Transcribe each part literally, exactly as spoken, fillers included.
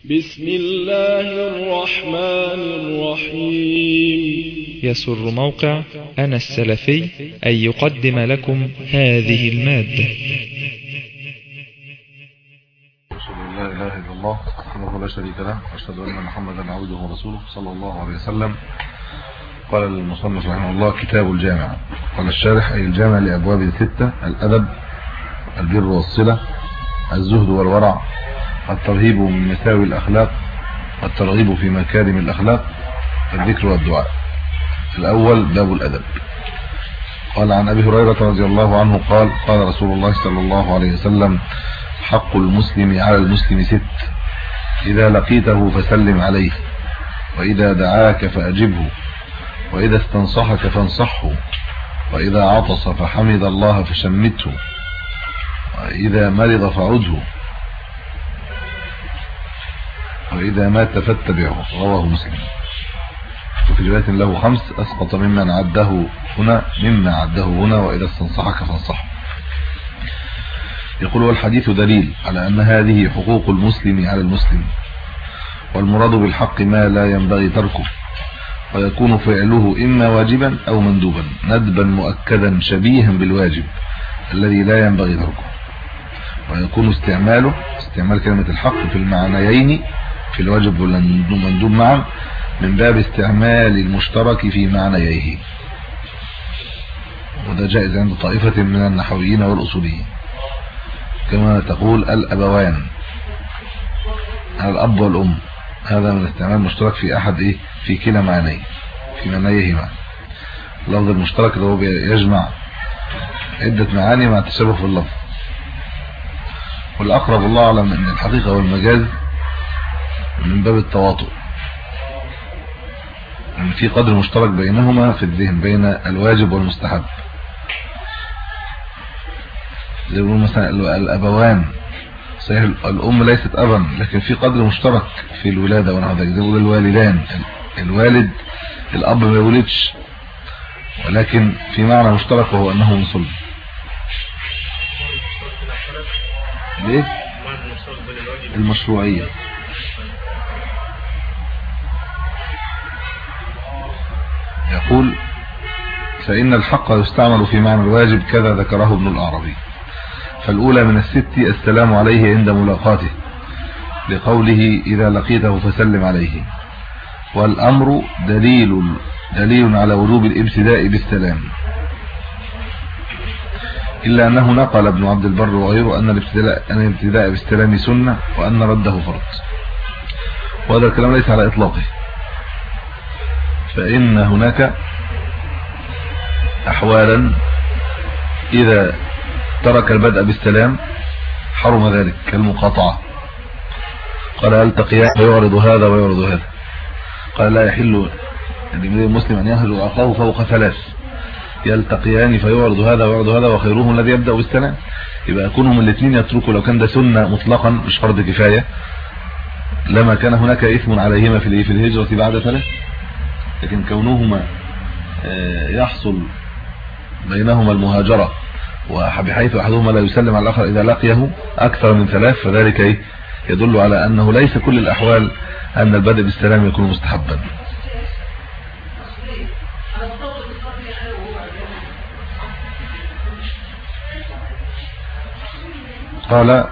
بسم الله الرحمن الرحيم. يسر موقع أنا السلفي أن يقدم لكم هذه المادة. أشهد أن لا إله إلا الله وحده لا شريك له وأشهد أن محمدا عبده ورسوله صلى الله عليه وسلم. قال المصنف رحمه الله: كتاب الجامع. قال الشارح: أي الجامع لأبواب ستة: الأدب، البر والصلة، الزهد والورع، الترهيب من مساوي الأخلاق، والترغيب في مكارم الأخلاق، الذكر والدعاء. الأول باب الأدب. قال عن أبي هريرة رضي الله عنه قال: قال رسول الله صلى الله عليه وسلم: حق المسلم على المسلم ست: إذا لقيته فسلم عليه، وإذا دعاك فأجبه، وإذا استنصحك فانصحه، وإذا عطس فحمد الله فشمته، وإذا مرض فعده، وإذا مات فاتبعه. رواه مسلم. وفي رواية له: خمس أسقط ممن عده هنا مما عده هنا، وإذا استنصحك فانصحه. يقول: والحديث دليل على أن هذه حقوق المسلم على المسلم، والمراد بالحق ما لا ينبغي تركه، ويكون فعله إما واجبا أو مندوبا ندبا مؤكدا شبيها بالواجب الذي لا ينبغي تركه، ويكون استعماله استعمال كلمة الحق في المعنيين في الواجب والمندوب معا من باب استعمال المشترك في معنييه، وده جائز عند طائفة من النحويين والأصوليين، كما تقول الأبوان، الأب والأم، هذا من استعمال مشترك في أحد إيه في كلا معنيه في معنيهما. اللفظ المشترك اللي هو يجمع عدة معاني مع التشابه في اللفظ. والأقرب الله أعلم أن الحقيقة والمجاز من باب التواطؤ، يعني في قدر مشترك بينهما في الذهن بين الواجب والمستحب. زي ما مثلا الأبوان، صحيح الأم ليست أبا، لكن في قدر مشترك في الولادة ونحو ذلك. زي ما الوالدان، الوالد الأب ما يولدش، ولكن في معنى مشترك وهو أنه من صلب. ليه؟ المشروعية. يقول: فإن الحق يستعمل في معنى الواجب كذا ذكره ابن الأعرابي. فالأولى من الست: السلام عليه عند ملاقاته، لقوله: إذا لقيته فسلم عليه. والأمر دليل دليل على وجوب الابتداء بالسلام، إلا أنه نقل ابن عبد البر وغيره أن الابتداء أن الابتداء بالسلام سنة، وأن رده فرض. وهذا الكلام ليس على إطلاقه، فإن هناك أحوالا إذا ترك البدء بالسلام حرم ذلك، كالمقاطعة. قال: يلتقيان فيعرض هذا ويعرض هذا. قال: لا يحل للمسلم أن يهجر أخاه فوق ثلاث: يلتقيان فيعرض هذا ويعرض هذا، وخيرهم الذي يبدأ بالسلام. يبقى يكونهم الاثنين يتركوا، لو كان ده سنة مطلقا مش فرض كفاية لما كان هناك إثم عليهما في في الهجرة بعد ثلاث، لكن كونهما يحصل بينهما المهاجرة وبحيث أحدهما لا يسلم على الآخر إذا لقيه أكثر من ثلاث، فذلك يدل على أنه ليس كل الأحوال أن البدء بالسلام يكون مستحبا. قال: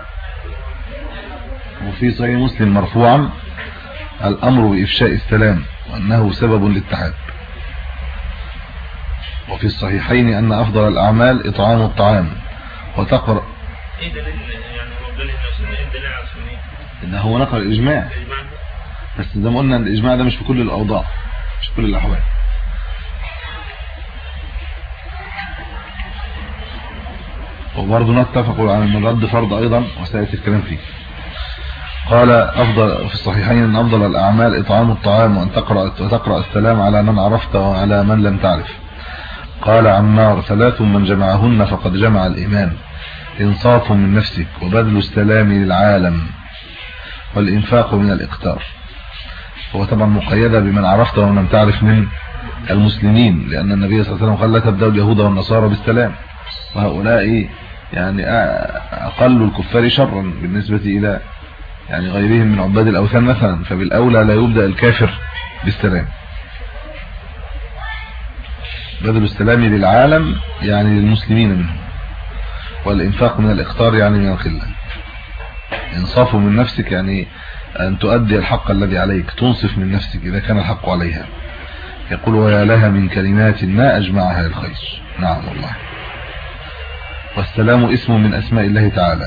وفي صحيح مسلم مرفوعا: الأمر بإفشاء السلام وأنه سبب للتحاب. وفي الصحيحين أن أفضل الأعمال إطعام الطعام وتقرأ. إنه هو نقل الإجماع، بس زي ما قلنا الإجماع ده مش في كل الأوضاع، مش في كل الأحوال. وبرضه نتفقوا على أن الرد فرض أيضا، وسيأتي الكلام فيه. قال: أفضل في الصحيحين أن أفضل الأعمال إطعام الطعام، وأن تقرأ وتقرأ السلام على من عرفت وعلى من لم تعرف. قال عمار: ثلاث من جمعهن فقد جمع الإيمان: إنصاف من نفسك، وبذل السلام للعالم، والإنفاق من الإقتار. هو طبعا مقيدة بمن عرفت ومن لم تعرف من المسلمين، لأن النبي صلى الله عليه وسلم قال: لا تبدأوا اليهود والنصارى بالسلام، وهؤلاء يعني أقل الكفار شرا بالنسبة إلى يعني غيرهم من عباد الأوثان مثلا، فبالأولى لا يبدأ الكافر بالسلام. بذل السلام للعالم يعني للمسلمين منهم، والإنفاق من الإقتار يعني من الخلة. انصاف من نفسك يعني أن تؤدي الحق الذي عليك، تنصف من نفسك إذا كان الحق عليها. يقول ويا لها من كلمات ما أجمعها الخير. نعم والله. والسلام اسم من أسماء الله تعالى،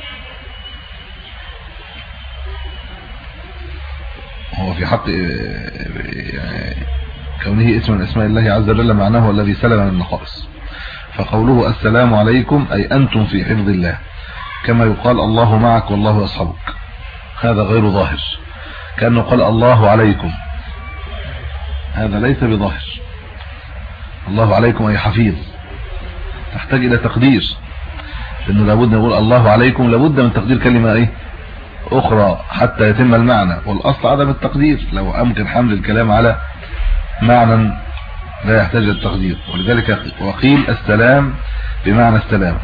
هو في حق يعني كونه اسم من أسماء الله عز وجل معناه الذي سلم من النقائص. فقوله السلام عليكم أي أنتم في حفظ الله، كما يقال الله معك والله أصحبك، هذا غير ظاهر. كأنه قال الله عليكم، هذا ليس بظاهر. الله عليكم أي حفيظ، تحتاج إلى تقدير، لأنه لابد نقول الله عليكم، لابد من تقدير كلمة إيه أخرى حتى يتم المعنى، والأصل عدم التقدير. لو أمكن حمل الكلام على معنى لا يحتاج التقدير، ولذلك وقيل السلام بمعنى السلام،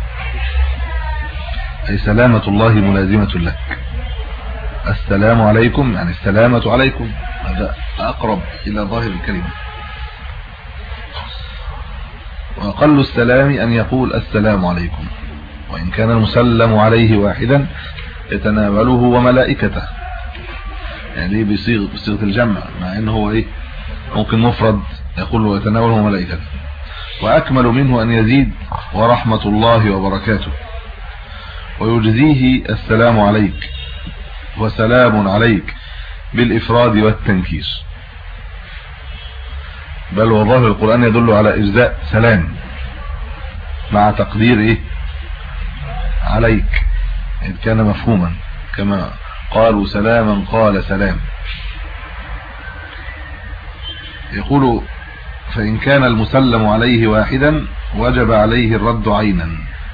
أي سلامة الله ملازمة لك. السلام عليكم يعني السلامة عليكم، هذا أقرب إلى ظاهر الكلمة. وأقل السلام أن يقول السلام عليكم، وإن كان المسلم عليه واحدا يتناوله وملائكته، يعني بصيغة بصيغة الجمع، مع انه هو ايه ممكن مفرد يقول ويتناوله وملائكته. واكمل منه ان يزيد ورحمة الله وبركاته، ويجزيه السلام عليك وسلام عليك بالافراد والتنكير. بل وظاهر القرآن يدل على اجزاء سلام مع تقدير ايه عليك، إذ كان مفهوما، كما قالوا سلاما قال سلام. يقول فإن كان المسلم عليه واحدا وجب عليه الرد عينا،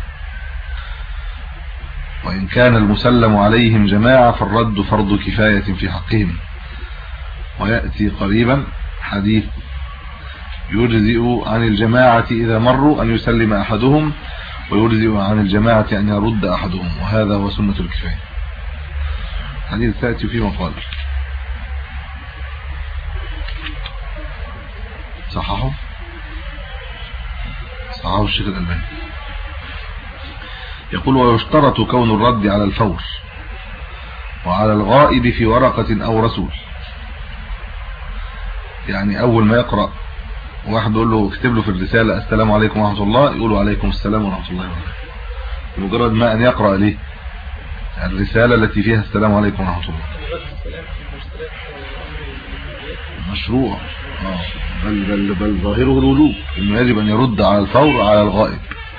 وإن كان المسلم عليهم جماعة فالرد فرض كفاية في حقهم. ويأتي قريبا حديث يجزئ عن الجماعة إذا مروا أن يسلم أحدهم، ويجزئ عن الجماعة أن يرد أحدهم، وهذا هو سنة الكفاية. حديث سأتي فيه مقال صححه صححه الشيخ الألباني. يقول ويشترط كون الرد على الفور وعلى الغائب في ورقة أو رسول. يعني أول ما يقرأ واحد يقول له اكتب له في الرسالة السلام عليكم ورحمة الله، يقول له عليكم السلام ورحمة الله وبركاته، مجرد ما أن يقرأ ليه الرسالة التي فيها السلام عليكم ورحمة الله. مشروع آه. بل, بل, بل ظاهره الوجوب، إنه يجب أن يرد على الفور على الغائب.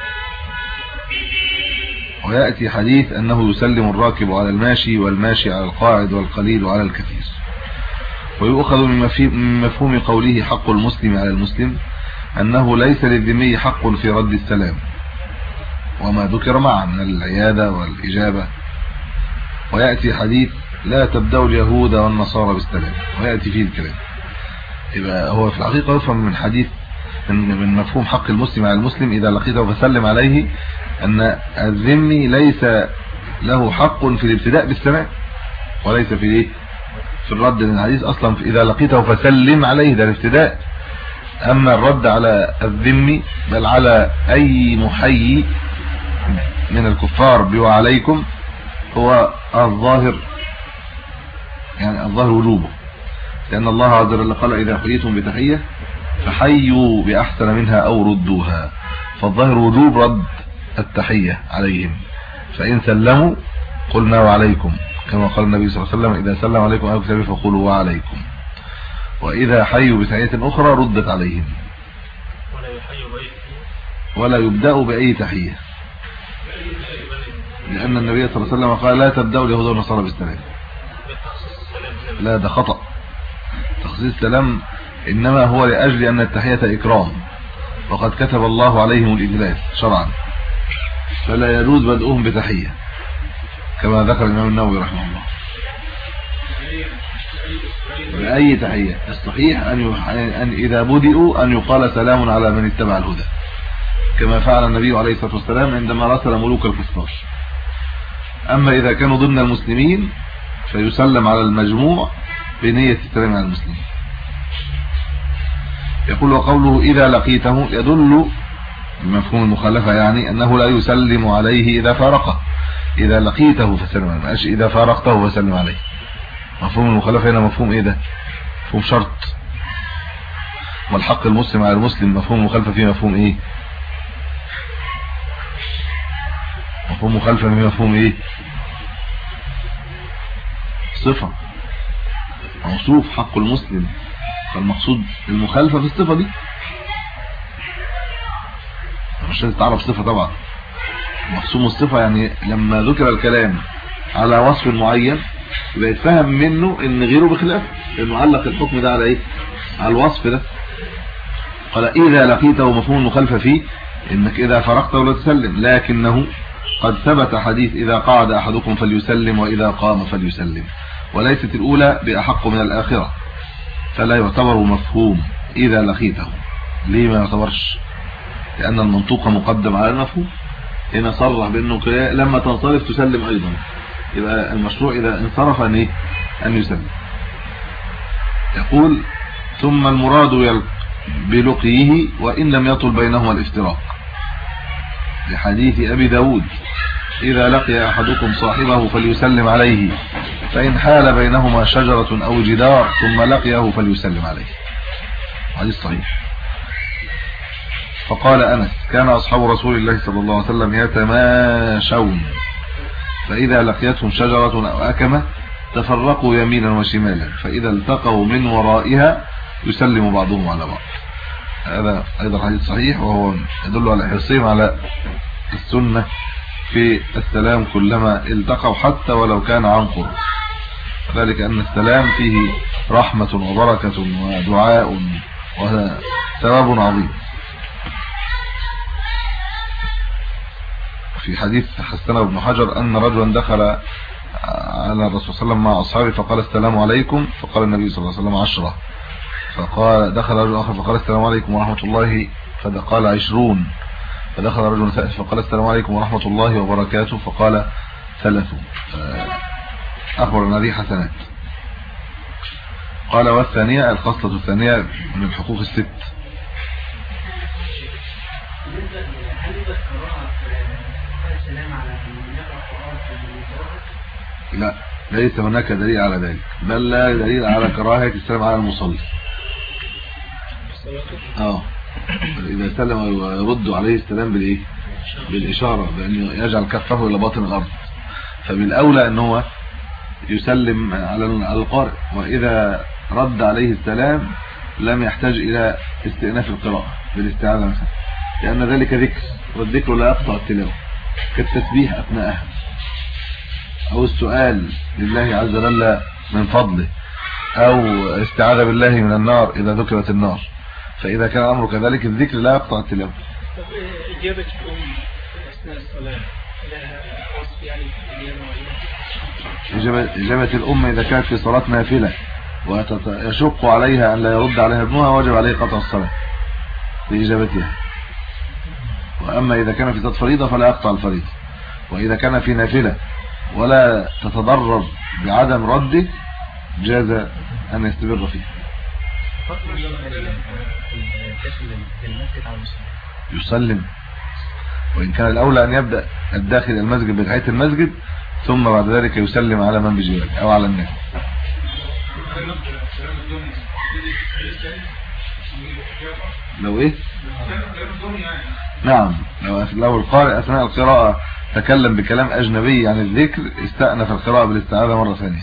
ويأتي حديث أنه يسلم الراكب على الماشي والماشي على القاعد والقليل على الكثير. ويؤخذ من مفهوم قوله حق المسلم على المسلم أنه ليس للذمي حق في رد السلام وما ذكر معه من العيادة والإجابة. ويأتي حديث لا تبدأ اليهود والنصارى بالسلام، ويأتي فيه الكلام. يبقى هو في الحقيقة يفهم من حديث من مفهوم حق المسلم على المسلم إذا لقيته فسلم عليه أن الذمي ليس له حق في الابتداء بالسلام وليس في ايه في الرد. لأن الحديث أصلا إذا لقيته فسلم عليه ده الابتداء، أما الرد على الذمي بل على أي محيي من الكفار بوا عليكم هو الظاهر، يعني الظاهر وجوبه، لأن الله عز وجل قال إذا حييتم بتحية فحيوا بأحسن منها أو ردوها، فالظاهر وجوب رد التحية عليهم. فإن سلموا قلنا وعليكم، كما قال النبي صلى الله عليه وسلم إذا سلم عليكم أهل الكتاب فقولوا وعليكم. وإذا حيوا بتحية أخرى ردت عليهم، ولا يبدأ بأي تحية، لأن النبي صلى الله عليه وسلم قال لا تبدأوا اليهود والنصارى بالسلام. لا، ده خطأ. تخصيص السلام إنما هو لأجل أن التحية إكرام، وقد كتب الله عليهم الإجلال شرعا، فلا يجوز بدءهم بتحية كما ذكر الإمام النووي رحمه الله. بأي تحية الصحيح أن, أن إذا بدئوا أن يقال سلام على من اتبع الهدى، كما فعل النبي عليه الصلاة والسلام عندما رسل ملوك الكفار. أما إذا كانوا ضمن المسلمين فيسلم على المجموع بنية السلام على المسلمين. يقول وقوله إذا لقيته يدل بمفهوم المخالفة يعني أنه لا يسلم عليه إذا فارقه. إذا لقيته فسلم عليه، ماشي إذا فارقته فسلم عليه. مفهوم المخالفة هنا مفهوم إيه ده؟ مفهوم شرط. والحق المسلم على المسلم مفهوم المخالفة فيه مفهوم إيه؟ مفهوم مخالفة فيه مفهوم إيه؟ صفة، موصوف حق المسلم، فالمقصود المخالفة في الصفة دي مش تعرف صفة طبعا. مقسوم الصفة يعني لما ذكر الكلام على وصف معين يبقى يتفهم منه ان غيره بخلاف، انه علق الحكم ده على ايه؟ على الوصف ده. قال اذا لقيته مفهوم المخالفة فيه انك اذا فرقت ولا تسلم، لكنه قد ثبت حديث اذا قعد احدكم فليسلم واذا قام فليسلم، وليست الاولى باحق من الاخرة، فلا يعتبر مفهوم اذا لقيته. ليه ما يعتبرش؟ لان المنطوق مقدم على المفهوم. هنا صرح بانه لما تنصرف تسلم ايضا، يبقى المشروع اذا انصرف ان ايه؟ ان يسلم. يقول ثم المراد بلقيه وان لم يطل بينهما الافتراق، لحديث ابي داود اذا لقي احدكم صاحبه فليسلم عليه فان حال بينهما شجرة او جدار ثم لقيه فليسلم عليه. حديث صحيح. فقال أنس كان أصحاب رسول الله صلى الله عليه وسلم يتماشون فإذا لقيتهم شجرة أو أكمة تفرقوا يمينا وشمالا فإذا التقوا من ورائها يسلم بعضهم على بعض. هذا أيضا حديث صحيح، وهو يدل على حرصهم على السنة في السلام كلما التقوا حتى ولو كان عن قرب، ذلك أن السلام فيه رحمة وبركة ودعاء وثواب عظيم. في حديث حسنه ابن حجر أن رجلا دخل على الرسول صلى الله عليه وسلم مع أصحابه فقال السلام عليكم، فقال النبي صلى الله عليه وسلم عشرة. فقال دخل رجل آخر فقال السلام عليكم ورحمة الله، فقال عشرون. فدخل رجل ثالث فقال السلام عليكم ورحمة الله وبركاته، فقال ثلاثون. أخبر أن هذه حسنات. قال والثانية الخصلة الثانية من الحقوق الست. لا ليس هناك دليل على ذلك، بل لا دليل على كراهية السلام على المصلي. اه إذا سلم يرد عليه السلام بالايه؟ بالإشارة، بأنه يجعل كفه إلى باطن الأرض، فبالأولى أن هو يسلم على القارئ، وإذا رد عليه السلام لم يحتاج إلى استئناف القراءة بالاستعاذة مثلا، لأن ذلك ذكر، والذكر لا يقطع التلاوة، كالتسبيح أثناءها أو السؤال لله عز وجل من فضله، أو استعاذة بالله من النار إذا ذكرت النار. فإذا كان الأمر كذلك الذكر لا يقطع التلاوة. طب إجابة الأم أثناء الصلاة لها وصف يعني إجابة, إجابة الأم إذا كانت في صلاة نافلة ويشق عليها أن لا يرد عليها ابنها وجب عليه قطع الصلاة بإجابتها. وأما إذا كان في صلاة فريضة فلا يقطع الفريضة، وإذا كان في نافلة ولا تتضرر بعدم رده جاز أن يستمر فيه. يسلم، وإن كان الأولى أن يبدأ الداخل المسجد بتحية المسجد ثم بعد ذلك يسلم على من بجواره أو على الناس. لو إيه؟ نعم، لو, لو القارئ أثناء القراءة تكلم بكلام أجنبي عن الذكر استأنف القراءة بالاستعاذة مرة ثانية.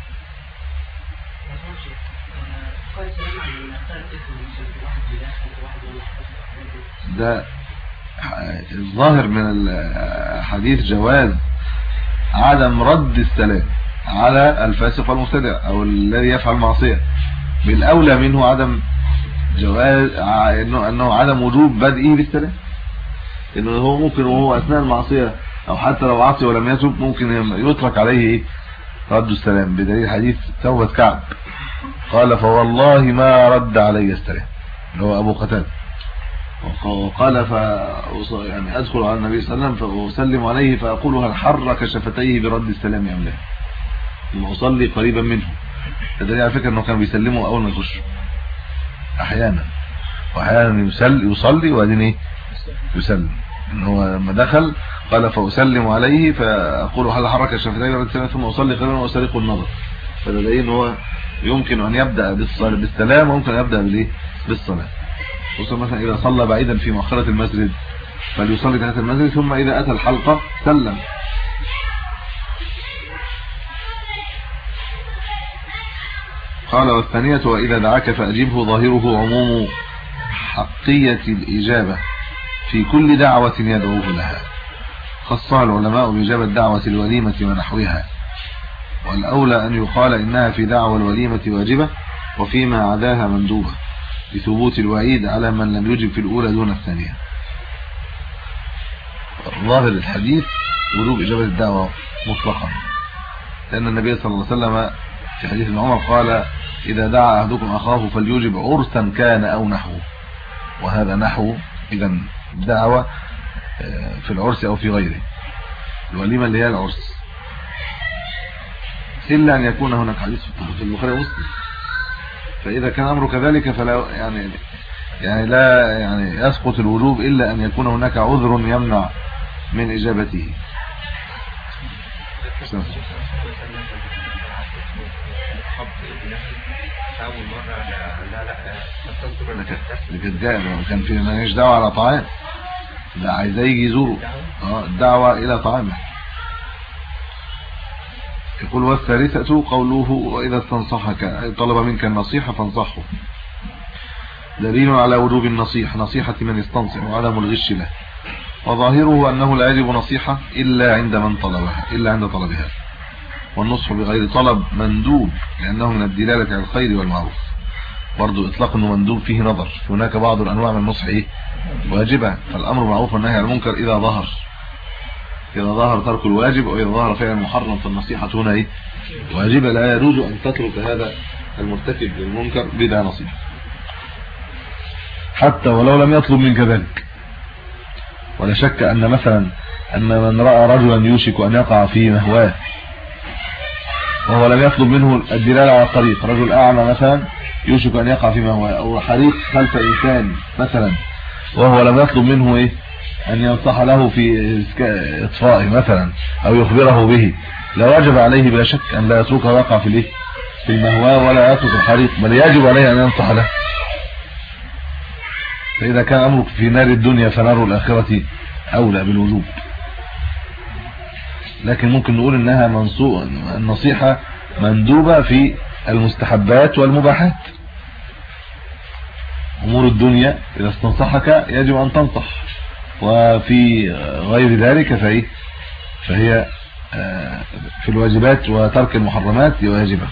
ده الظاهر من الحديث جواز عدم رد السلام على الفاسق والمبتدع أو الذي يفعل معصية، بالأولى منه عدم جواز إنه, إنه عدم وجوب بدئه بالسلام، إنه هو ممكن وهو أثناء المعصية أو حتى لو عصي ولم يتب ممكن يترك عليه رد السلام، بدليل حديث توبة كعب قال فوالله ما رد علي السلام، اللي هو أبو قتادة، وقال ف يعني أدخل على النبي صلى الله عليه وسلم فأسلم عليه فأقول هل حرك شفتيه برد السلام أم لا، المصلي قريبا منه. ده على فكرة انه كان بيسلموا اول ما يخش احيانا، واحيانا يسل يصلي وبعدين ايه يسلم. ان هو لما دخل قال فاسلم عليه فاقول هل حرك الشفتين ثم اصلي قليلا واسترق النظر. فده دليل ان هو يمكن ان يبدا بالصلاه بالسلام وممكن يبدا بالايه بالصلاه. خصوصا مثلا اذا صلى بعيدا في مؤخره المسجد فليصلي تحت المسجد، ثم اذا اتى الحلقه سلم. قال والثانية وإذا دعاك فأجبه ظاهره عموم حقية الإجابة في كل دعوة يدعوه لها، خصها العلماء بإجابة دعوة الوليمة ونحوها، والأولى أن يقال إنها في دعوة الوليمة واجبة وفيما عداها مندوبة لثبوت الوعيد على من لم يجب في الأولى دون الثانية. ظاهر الحديث وجوب إجابة الدعوة مطلقا، لأن النبي صلى الله عليه وسلم في حديث ابن عمر قال إذا دعا أحدكم أخاه فليجب عرسا كان أو نحوه، وهذا نحو إذا الدعوة في العرس أو في غيره. الوليمة اللي هي العرس، إلا أن يكون هناك حديث في البخاري ومسلم، فإذا كان أمر كذلك فلا يعني يعني لا يعني يسقط الوجوب إلا أن يكون هناك عذر يمنع من إجابته. أول مرة لا لا لكن جاء كان في ماليش دعوة على طعام، لا عايز يجي يزوره اه الدعوة إلى طعامه. يقول والثالثة قوله وإذا استنصحك طلب منك النصيحة فانصحه، دليل على وجوب النصيحة نصيحة من يستنصح وعدم الغش له، وظاهره أنه لا يجب نصيحة إلا عند من طلبها إلا عند طلبها، والنصح بغير طلب مندوب لأنه من الدلالة على الخير والمعروف. برضو إطلاق أنه مندوب فيه نظر، هناك بعض الأنواع من النصح إيه واجبة، فالأمر معروف والنهي عن المنكر إذا ظهر إذا ظهر ترك الواجب أو إذا ظهر فعل محرم فالنصيحة هنا إيه واجبة، لا يجوز أن تترك هذا المرتكب للمنكر بلا نصيحة حتى ولو لم يطلب منك ذلك. ولا شك أن مثلا أن من رأى رجلا يوشك أن يقع في مهواه وهو لم يطلب منه الدلالة على الطريق، رجل أعمى مثلا يوشك أن يقع في مهواه، أو حريق خلف إنسان مثلا وهو لم يطلب منه إيه أن ينصح له في إطفائه مثلا أو يخبره به، لا واجب عليه بلا شك أن لا يتركه ويقع في الإيه في المهواه ولا يترك الحريق، بل يجب عليه أن ينصح له. فإذا كان أمرك في نار الدنيا فنار الآخرة أولى بالوجوب. لكن ممكن نقول إنها منصوص النصيحة مندوبة في المستحبات والمباحات. أمور الدنيا إذا استنصحك يجب أن تنصح، وفي غير ذلك فهي فهي في الواجبات وترك المحرمات واجبة.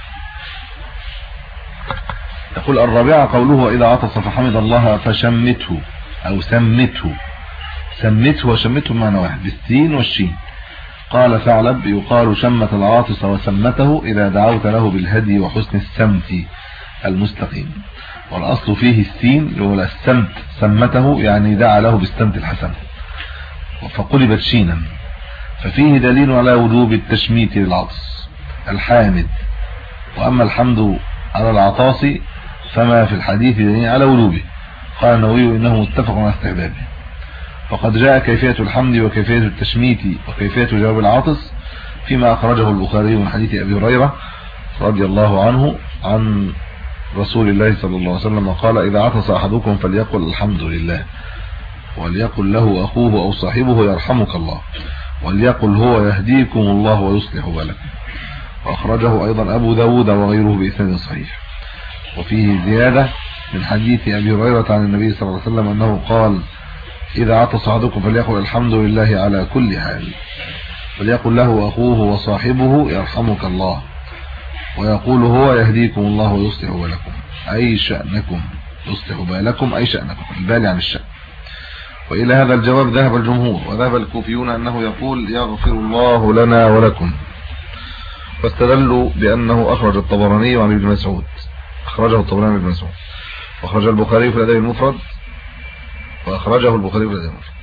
يقول الرابعة قوله وإذا عطس فحمد الله فشمته أو سمته، سمته وشمته معنى واحد بالسين والشين. قال ثعلب يقال شمت العاطس وسمته إذا دعوت له بالهدي وحسن السمت المستقيم، والأصل فيه السين لولا السمت سمته يعني دعا له بالسمت الحسن فقلبت شينا، ففيه دليل على وجوب التشميت للعطس الحامد. وأما الحمد على العطاس فما في الحديث دليل على وجوبه. قال النووي إنه متفق على استحبابه، فقد جاء كيفية الحمد وكيفية التشميت وكيفية جواب العاطس فيما أخرجه البخاري من حديث أبي هريرة رضي الله عنه عن رسول الله صلى الله عليه وسلم قال إذا عطس أحدكم فليقل الحمد لله، وليقل له أخوه أو صاحبه يرحمك الله، وليقل هو يهديكم الله ويصلح بالكم. وأخرجه أيضا أبو داود وغيره بإسناد صحيح. وفيه زيادة من حديث أبي هريرة عن النبي صلى الله عليه وسلم أنه قال إذا عطس أحدكم فليقل الحمد لله على كل حال، وليقل له أخوه وصاحبه يرحمك الله، ويقول هو يهديكم الله ويصلح بالكم أي شأنكم، يصلح بالكم أي شأنكم، البال عن الشأن. وإلى هذا الجواب ذهب الجمهور، وذهب الكوفيون أنه يقول يغفر الله لنا ولكم، واستدلوا بأنه أخرج الطبراني عن ابن مسعود، أخرجه الطبراني عن ابن مسعود، وأخرج البخاري في الأدب المفرد، وأخرجه البخاري في الأدب المفرد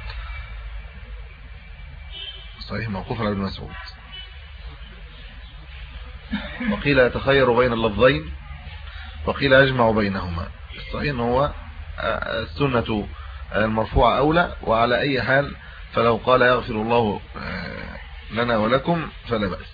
صحيح موقوف على ابن مسعود. وقيل يتخير بين اللفظين، وقيل يجمع بينهما. الصحيح ان هو السنة المرفوعة أولى، وعلى أي حال فلو قال يغفر الله لنا ولكم فلا بأس.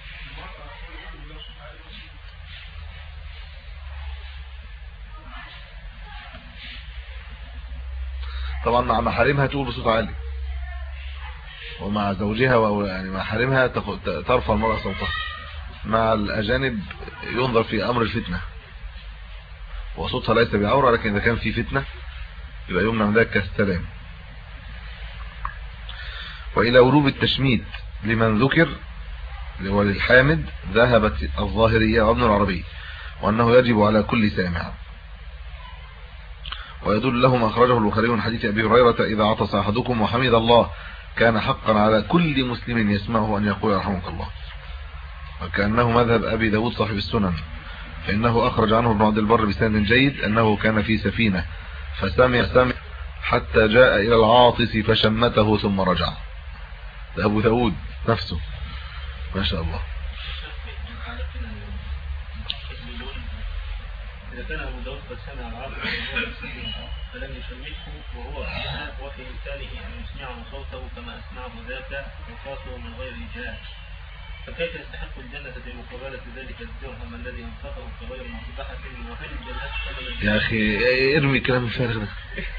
طبعا مع محارمها تقول بصوت عالي، ومع زوجها و يعني مع محارمها ترفع المرأة صوتها. مع الأجانب ينظر في أمر الفتنة، وصوتها ليس بعورة، لكن إذا كان في فتنة يبقى يمنع من ذلك كالسلام. وإلى وروب التشميت لمن ذكر وللحامد ذهبت الظاهرية وابن العربي، وأنه يجب على كل سامع. ويدل له ما أخرجه البخاري من حديث أبي هريرة: إذا عطس أحدكم وحمد الله كان حقا على كل مسلم يسمعه أن يقول رحمك الله. وكأنه مذهب أبي داود صاحب السنن، فإنه أخرج عنه ابن عبد البر بسند جيد أنه كان في سفينة فسمع سمع حتى جاء إلى العاطس فشمته ثم رجع. ده أبو داود نفسه ما شاء الله. إذا كان أبو داود قد سمع العاطس فلم يشمته وهو فيها، وفي إمكانه أن يسمعه صوته كما أسمعه ذاك وخاصه من غير جاه، فكيف يستحق الجنة بمقابلة ذلك الدرهم الذي انفقه كغير مصبحة؟ وهل الجنة؟ يا أخي ارمي كلام الفارغ ده،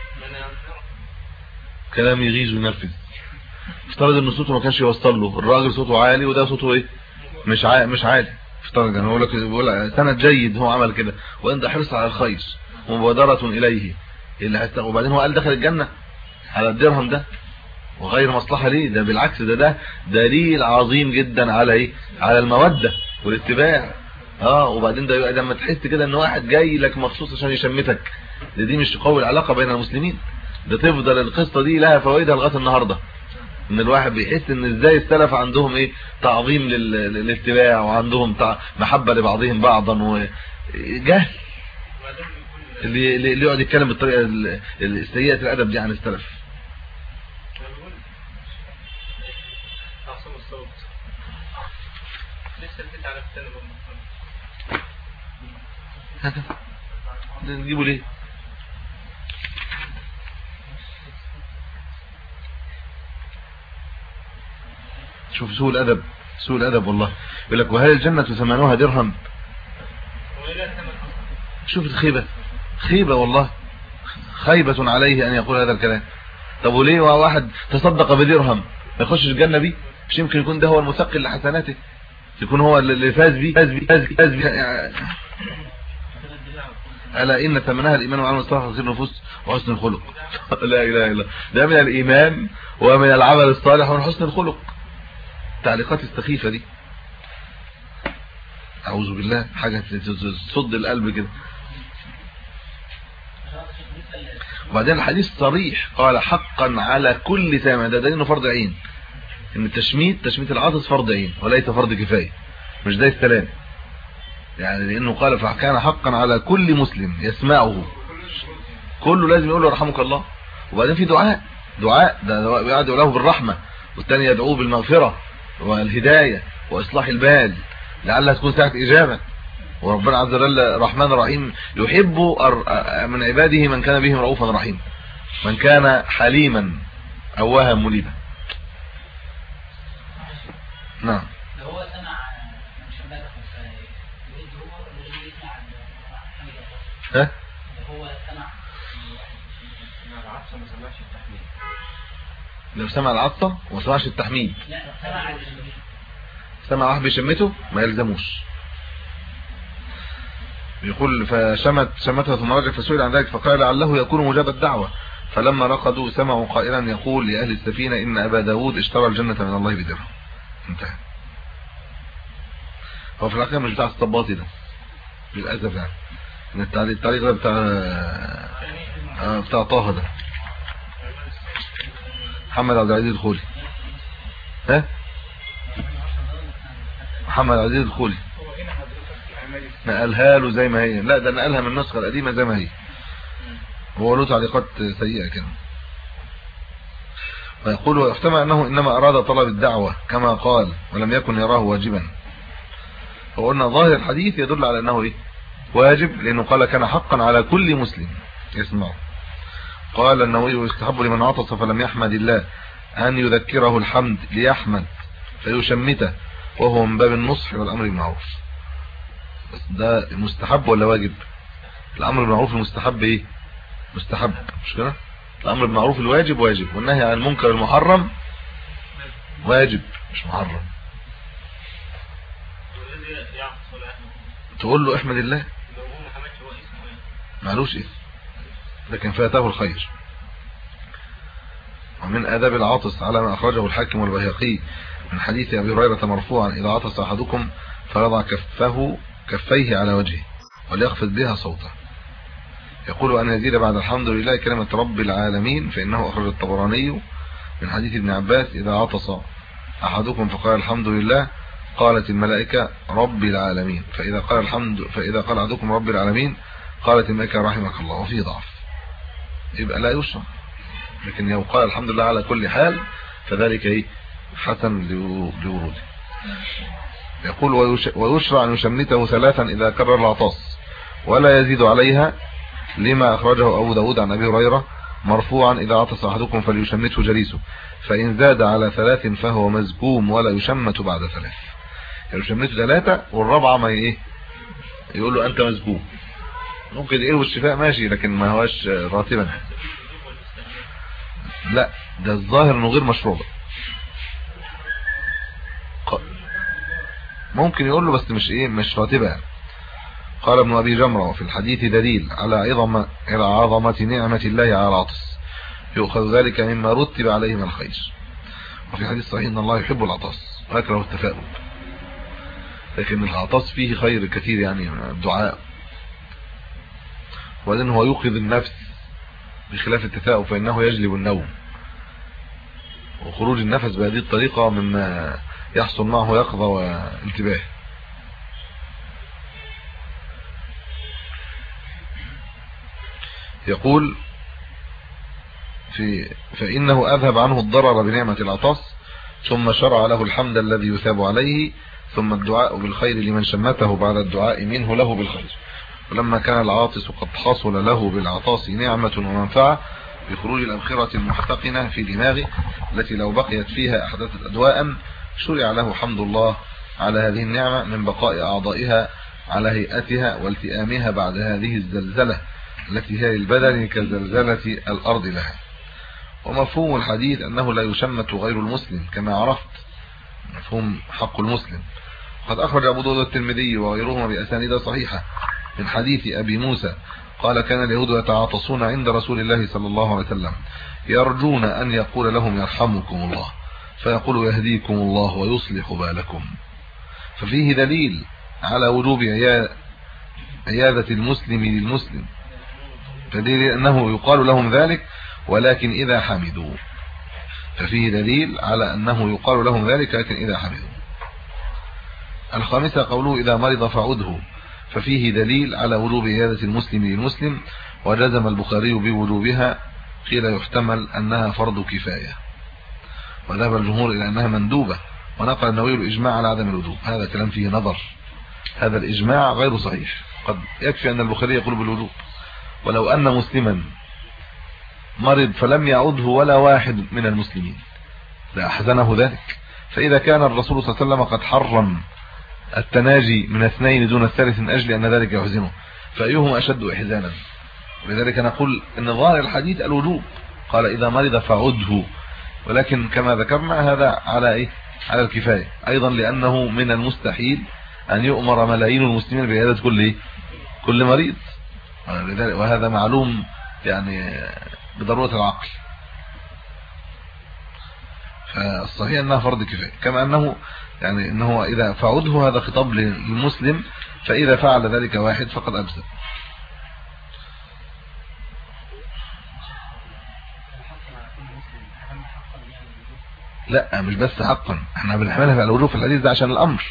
كلام يغيظ وينرفز. افترض ان صوته ما كانش يوصل له، الراجل صوته عالي وده صوته ايه مش عالي مش عالي افترض انا بقول لك بقول سند جيد هو عمل كده، وان ده حرص على الخير ومبادرة اليه اللي هيستغ. وبعدين هو قال دخل الجنة على الدرهم ده وغير مصلحة ليه؟ ده بالعكس، ده ده دليل عظيم جدا على ايه؟ على المودة والاتباع. اه وبعدين ده يبقى لما تحس كده ان واحد جاي لك مخصوص عشان يشمتك، ده دي مش تقوي العلاقة بين المسلمين. ده تفضل القصة دي لها فوائدها لغاية النهاردة، ان الواحد بيحس ان ازاي السلف عندهم ايه تعظيم للاتباع، وعندهم محبة لبعضهم بعضا، وجهل اللي اللي يقعد يتكلم بالطريقة السيئة الادب دي عن السلف. نجيبه ليه؟ شوف سوء الادب، سوء الادب والله. يقول لك وهل الجنة ثمنها درهم؟ شوف الخيبة، خيبة والله، خيبة عليه ان يقول هذا الكلام. طب وليه واحد تصدق بدرهم ما يخشش الجنة بيه؟ مش يمكن يكون ده هو المثقل لحسناته، يكون هو اللي فاز بيه فاز بيه فاز بيه, فاز بيه. ألا إن ثمنها الإيمان وعمل الصالح وخير النفوس وحسن الخلق. لا إله إلا الله، ده من الإيمان ومن العمل الصالح ومن حسن الخلق. تعليقات السخيفة دي أعوذ بالله، حاجة تصد القلب كده. وبعدين الحديث صريح، قال حقا على كل سامع، ده دليل انه فرض عين، ان التشميت تشميت العاطس فرض عين وليس فرض كفاية، مش زي السلام يعني، لانه قال فكان حقا على كل مسلم يسمعه، كله لازم يقول له رحمك الله. وبعدين في دعاء، دعاء ده يدعو له بالرحمة، والثاني يدعوه بالمغفرة والهداية واصلاح البال لعلها تكون ساعة اجابة. وربنا عز وجل رحمن رحيم، يحب من عباده من كان بهم رؤوفا رحيم، من كان حليما أواها منيبا. نعم. هو سمع شمالة هو اللي يسمع ها؟ هو سمع العطسة ما سمعش التحميد. لو سمع العطسة وما سمعش التحميد، لا سمع سمع واحد بيشمته ما يلزموش. يقول فشمت شمتها ثم رجع فسئل عن ذلك فقال لعله يكون مجاب الدعوة، فلما رقدوا سمعوا قائلا يقول لأهل السفينة إن أبا داود اشترى الجنة من الله بدرهم. انتهى. هو في الحقيقة مش بتاع الصباطي ده للأسف يعني، ان التعليق التعليق ده بتاع آه بتاع طه ده، محمد عبد العزيز الخولي. ها محمد عبد العزيز الخولي نقلها له زي ما هي، لا ده نقلها من النسخة القديمة زي ما هي، هو له تعليقات سيئة كده. ويقول ويحتمل أنه إنما أراد طلب الدعوة كما قال ولم يكن يراه واجبا، فقلنا ظاهر الحديث يدل على انه ايه واجب، لانه قال كان حقا على كل مسلم يسمعه. قال النووي يستحب لمن عطس فلم يحمد الله ان يذكره الحمد ليحمد فيشمته، وهو من باب النصح والامر بالمعروف. بس ده مستحب ولا واجب؟ الامر بالمعروف المستحب ايه؟ مستحب، مش كده؟ الامر بالمعروف الواجب واجب، والنهي عن المنكر المحرم واجب مش محرم. تقول له احمد الله معلوش ايه، لكن فاته الخير. ومن آداب العاطس على ما أخرجه الحاكم والبيهقي من حديث أبي هريرة مرفوعا: إذا عطس أحدكم فيضع كفه كفيه على وجهه وليخفض بها صوته. يقول أن يزيد بعد الحمد لله كلمة رب العالمين، فإنه أخرج الطبراني من حديث ابن عباس: إذا عطس أحدكم فقال الحمد لله قالت الملائكة رب العالمين، فإذا قال الحمد فإذا قال أحدكم رب العالمين قالت الملائكة رحمك الله. وفيه ضعف، يبقى لا يشرع، لكن لو قال الحمد لله على كل حال فذلك ايه حسن لوروده. يقول ويشرع أن يشمته ثلاثا إذا كرر العطاس ولا يزيد عليها، لما أخرجه أبو داود عن أبي هريرة مرفوعا: إذا عطس أحدكم فليشمته جليسه، فإن زاد على ثلاث فهو مزكوم ولا يشمت بعد ثلاث. يعني يشمته ثلاثة والرابعة ما ايه يقول له أنت مزكوم. ممكن ايه والشفاء ماشي، لكن ما هوش راتبا. لا ده الظاهر انه غير مشروع. ممكن يقول له بس مش ايه مش راتبه. قال ابن ابي جمره: في الحديث دليل على عظمه على عظمه نعمه الله على العطس، يؤخذ ذلك مما رتب عليه من الخير. وفي حديث صحيح ان الله يحب العطاس ويكره التفاؤل، لكن العطاس فيه خير كثير، يعني الدعاء، وبعدين هو يوقظ النفس بخلاف التفاؤل فإنه يجلب النوم. وخروج النفس بهذه الطريقة مما يحصل معه يقظة وانتباه. يقول في فإنه أذهب عنه الضرر بنعمة العطاس، ثم شرع له الحمد الذي يثاب عليه، ثم الدعاء بالخير لمن شمته بعد الدعاء منه له بالخير. ولما كان العاطس قد حصل له بالعطاس نعمة ومنفعة بخروج الأبخرة المحتقنة في دماغه التي لو بقيت فيها أحدثت أدواء، شرع له حمد الله على هذه النعمة من بقاء أعضائها على هيئتها والتئامها بعد هذه الزلزلة التي هي للبدن كزلزلة الأرض لها. ومفهوم الحديث أنه لا يشمت غير المسلم كما عرفت، مفهوم حق المسلم. قد أخرج أبو داود الترمذي وغيرهما بأسانيد صحيحة من حديث أبي موسى قال: كان اليهود يتعاطسون عند رسول الله صلى الله عليه وسلم يرجون أن يقول لهم يرحمكم الله، فيقول يهديكم الله ويصلح بالكم. ففيه دليل على وجوب عيادة المسلم للمسلم، فدليل أنه يقال لهم ذلك ولكن إذا حمدوا. ففيه دليل على أنه يقال لهم ذلك لكن إذا حمدوا. الخامسة قوله: إذا مرض فعده، ففيه دليل على وجوب عيادة المسلم للمسلم، وجزم البخاري بوجوبها، قيل يحتمل أنها فرض كفاية، وذهب الجمهور إلى أنها مندوبة، ونقل النووي الإجماع على عدم الوجوب. هذا كلام فيه نظر، هذا الإجماع غير صحيح. قد يكفي أن البخاري يقول بالوجوب، ولو أن مسلما مرض فلم يعده ولا واحد من المسلمين لأحزنه ذلك. فإذا كان الرسول صلى الله عليه وسلم قد حرم التناجي من اثنين دون الثالث من أجل أن ذلك يحزنه، فأيهم أشد إحزانا؟ ولذلك نقول أن ظاهر الحديث الوجوب، قال إذا مرض فعده، ولكن كما ذكرنا هذا على إيه؟ على الكفاية أيضا، لأنه من المستحيل أن يؤمر ملايين المسلمين بعيادة كل إيه؟ كل مريض، وهذا معلوم يعني بضرورة العقل. فالصحيح أنها فرض كفاية، كما أنه يعني أنه إذا فعده هذا خطاب للمسلم، فإذا فعل ذلك واحد فقد أجزأ. لا مش بس حقا، احنا بنحملها على الوجوب في الحديث ده عشان الأمر.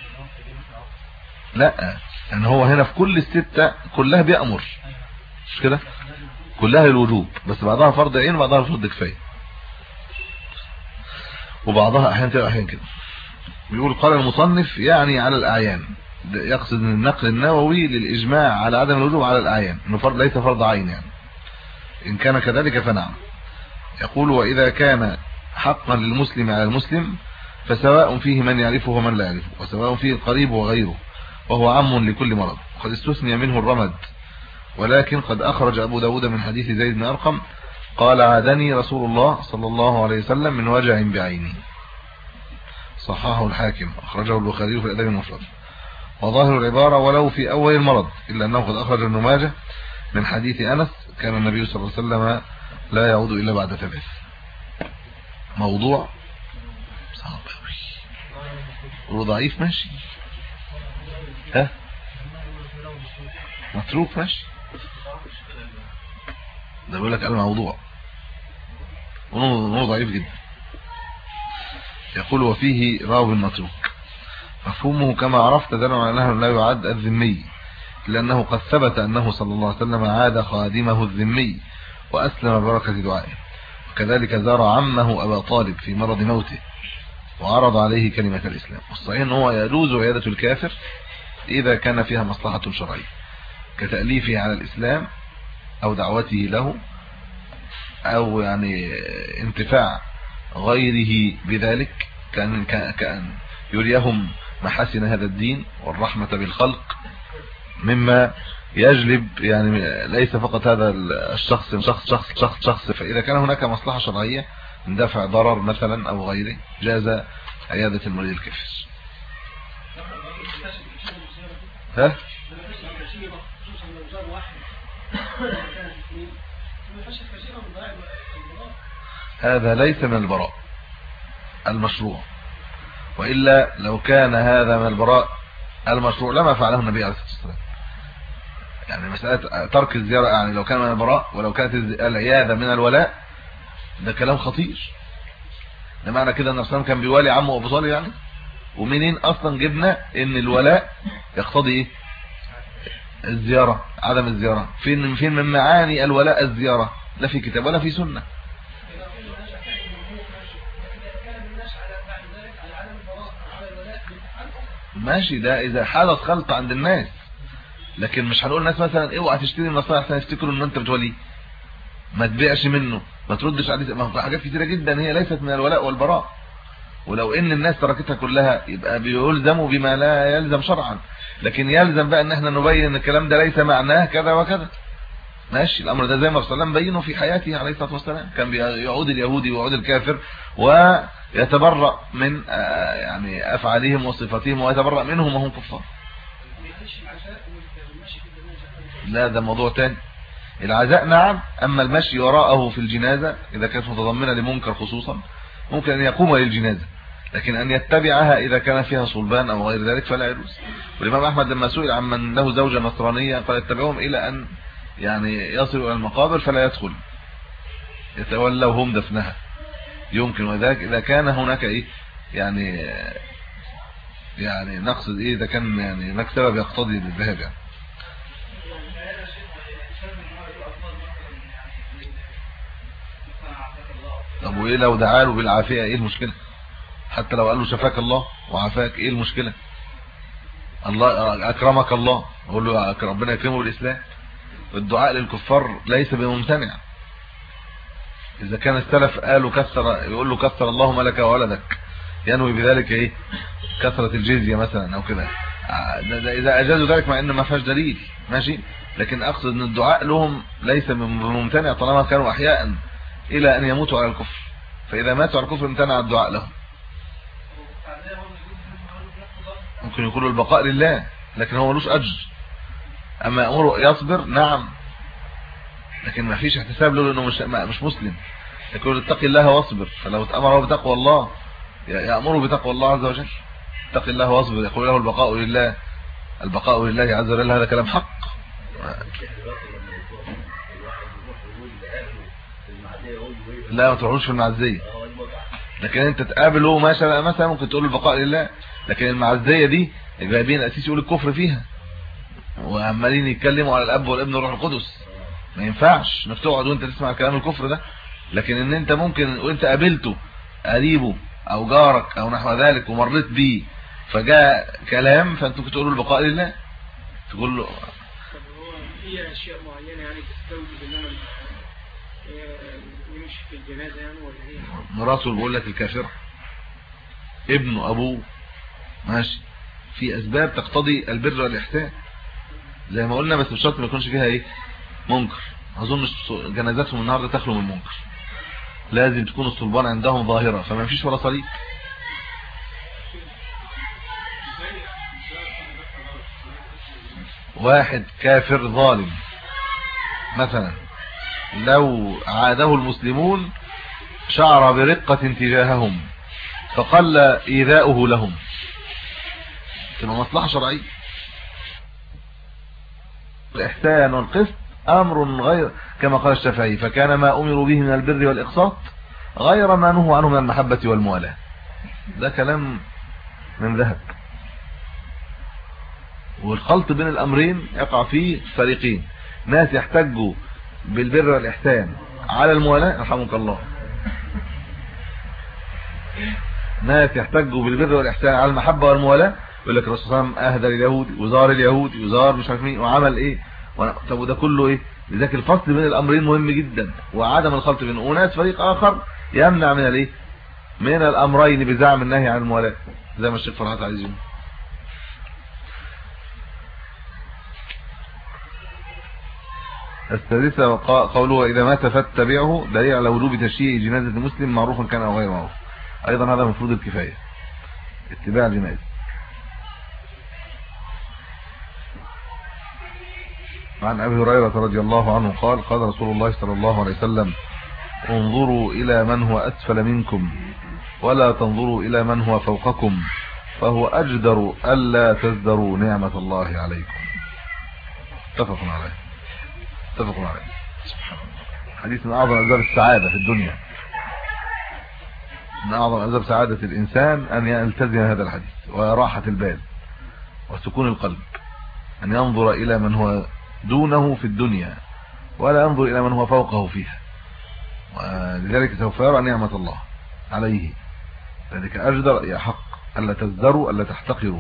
لا ان هو هنا في كل الستة كلها بيأمر، مش كده؟ كلها للوجوب، بس بعضها فرض عين وبعضها فرض كفاية، وبعضها احيانا كده احيانا كده. بيقول قال المصنف يعني على الأعيان، يقصد النقل النووي للإجماع على عدم الوجوب على الأعيان إنه فرض ليس فرض عين يعني. إن كان كذلك فنعم. يقول وإذا كان حقا للمسلم على المسلم فسواء فيه من يعرفه ومن لا يعرفه، وسواء فيه القريب وغيره، وهو عام لكل مرض. وقد استثني منه الرمد، ولكن قد أخرج أبو داود من حديث زيد بن أرقم قال عادني رسول الله صلى الله عليه وسلم من وجع بعيني. صححه الحاكم، أخرجه البخاري في الأدب المفرد. وظاهر العبارة ولو في أول المرض، إلا أنه قد أخرج ابن ماجه من حديث أنس كان النبي صلى الله عليه وسلم لا يعود إلا بعد ثلاث. موضوع صعب أوي ضعيف ماشي، ها متروك ماشي، ده بيقول لك الموضوع ونوع ضعيف جدا. يقول وفيه راوي متروك، مفهومه كما عرفت دل على أنه لا يعد الذمي، لأنه قد ثبت أنه صلى الله عليه وسلم عاد خادمه الذمي وأسلم بركة دعائه، وكذلك زار عمه أبا طالب في مرض موته وعرض عليه كلمة الإسلام. والصحيح أنه يجوز عيادة الكافر إذا كان فيها مصلحة شرعية كتأليفه على الإسلام أو دعوته له، أو يعني انتفاع غيره بذلك، كأن, كأن يريهم محاسن هذا الدين والرحمة بالخلق، مما يجلب يعني ليس فقط هذا الشخص شخص شخص شخص شخص فإذا كان هناك مصلحة شرعية من دفع ضرر مثلا أو غيره جاز عيادة المريض الكافر. ها هذا ليس من البراء المشروع، وإلا لو كان هذا من البراء المشروع لما فعله النبي عليه الصلاة والسلام. يعني مسألة ترك الزيارة، يعني لو كان من البراء ولو كانت العيادة من الولاء ده كلام خطير. ده معنى كده ان الرسول كان بيوالي عمه ابو طالب يعني؟ ومنين اصلا جبنا ان الولاء يقتضي ايه؟ الزيارة، عدم الزيارة. فين فين من معاني الولاء الزيارة؟ لا في كتاب ولا في سنة. ماشي، ده اذا حدث خلط عند الناس، لكن مش هنقول الناس مثلا اوعى تشتري النصائح عشان يفتكروا ان انت بتوليه، ما تبيعش منه، ما تردش عليه. ما هو حاجات كتيره جدا هي ليست من الولاء والبراء، ولو ان الناس تركتها كلها يبقى بيلزموا بما لا يلزم شرعا. لكن يلزم بقى ان احنا نبين ان الكلام ده ليس معناه كذا وكذا. ماشي، الامر ده زي ما الرسول بينه في حياته عليه الصلاه والسلام، كان بيعود اليهودي ويعود الكافر ويتبرأ من يعني افعالهم وصفاتهم ويتبرأ منهم وهم كفار. لا ده موضوع تاني. العزاء نعم، اما المشي وراءه في الجنازة اذا كانت متضمنة لمنكر خصوصا ممكن ان يقوم للجنازة، لكن ان يتبعها اذا كان فيها صلبان او غير ذلك فلا يجوز. والامام احمد لما سئل عن من له زوجة نصرانية قال اتبعهم الى ان يعني يصلوا الى المقابر فلا يدخل، يتولوا هم دفنها يمكن. وذلك اذا كان هناك ايه يعني يعني نقصد ايه اذا كان يعني هناك سبب يقتضي الذهاب يعني. طب وايه لو دعا له بالعافيه، ايه المشكله؟ حتى لو قال له شفاك الله وعافاك، ايه المشكله؟ الله اكرمك الله، اقول له ربنا يكرمه بالاسلام. الدعاء للكفار ليس بممتنع اذا كان السلف قالوا كثر، يقول له كثر الله ملك وولدك، ينوي بذلك ايه؟ كثره الجزيه مثلا او كده. اذا اجازوا ذلك مع ان ما فيهاش دليل ماشي، لكن اقصد ان الدعاء لهم ليس بممتنع طالما كانوا احياء الى ان يموتوا على الكفر، فاذا ماتوا على الكفر امتنع الدعاء لهم. ممكن يقولوا البقاء لله لكن هو ملوش اجر. اما امره يصبر نعم، لكن ما فيش احتساب له لانه مش مش مسلم. يقول اتقي الله واصبر، فلو امره بتقوى الله يأمره بتقوى الله عز وجل. اتقي الله واصبر، يقول له البقاء لله، البقاء لله عز وجل، هذا كلام حق. لا ما تروحوش في المعزيه، لكن انت تقابله مثلا مثلا ممكن تقول البقاء لله، لكن المعزيه دي جايبين الاسيس يقول الكفر فيها وعمالين يتكلموا على الاب والابن والروح القدس. ما ينفعش انك تقعد وانت تسمع كلام الكفر ده. لكن ان انت ممكن وانت قابلته قريبه او جارك او نحو ذلك ومريت بيه فجاء كلام فانتوا بتقولوا البقاء لله، تقول له طب هو في اشياء معينه يعني تستوجب ان انا يمشي في الجنازه يعني، ولا هي مراته بيقول لك الكافر ابنه ابوه ماشي، في اسباب تقتضي البر والاحسان زي ما قلنا، بس بشرط ما يكونش فيها ايه منكر. اظن جنازاتهم النهارده تخلو من منكر، لازم تكون الصلبان عندهم ظاهره، فما فيش ولا صليب. واحد كافر ظالم مثلا لو عاده المسلمون شعر برقة تجاههم فقل إيذاؤه لهم، تبقى مصلحة شرعية. الإحسان والقسط أمر غير كما قال الشافعي، فكان ما أمروا به من البر والإقساط غير ما نهوا عنه من المحبة والموالاة. ده كلام من ذهب. والخلط بين الأمرين يقع فيه فريقين، ناس يحتجوا بالبر والإحسان على الموالاة رحمك الله، ناس يحتجوا بالبر والإحسان على المحبة والموالاة، يقول لك الرسول صلى الله عليه وسلم أهدى لليهود وزار اليهود وزار مش عارف مين وعمل إيه. طب وده كله إيه؟ لذلك الفصل بين الأمرين مهم جدا، وعدم الخلط بينهم. وناس فريق آخر يمنع من الإيه؟ من الأمرين بزعم النهي عن الموالاة، زي ما الشيخ فرحات عايز يقول. السادسة قوله إذا مات فاتبعه، دليل على وجوب تشييع جنازة المسلم معروفا كان أو غير معروف. أيضا هذا مفروض الكفاية، اتباع الجنازة. عن أبي هريرة رضي الله عنه قال قال رسول الله صلى الله عليه وسلم انظروا إلى من هو أسفل منكم ولا تنظروا إلى من هو فوقكم فهو أجدر ألا تزدروا نعمة الله عليكم. اتفق عليه اتفق عليه سبحان الله. حديث من أعظم أسباب السعادة في الدنيا، من أعظم أسباب سعادة الإنسان أن يلتزم هذا الحديث، وراحة البال وسكون القلب، أن ينظر إلى من هو دونه في الدنيا ولا ينظر إلى من هو فوقه فيها، ولذلك سوف يرى نعمة الله عليه. ذلك أجدر يا حق ألا تزدروا ألا تحتقروا.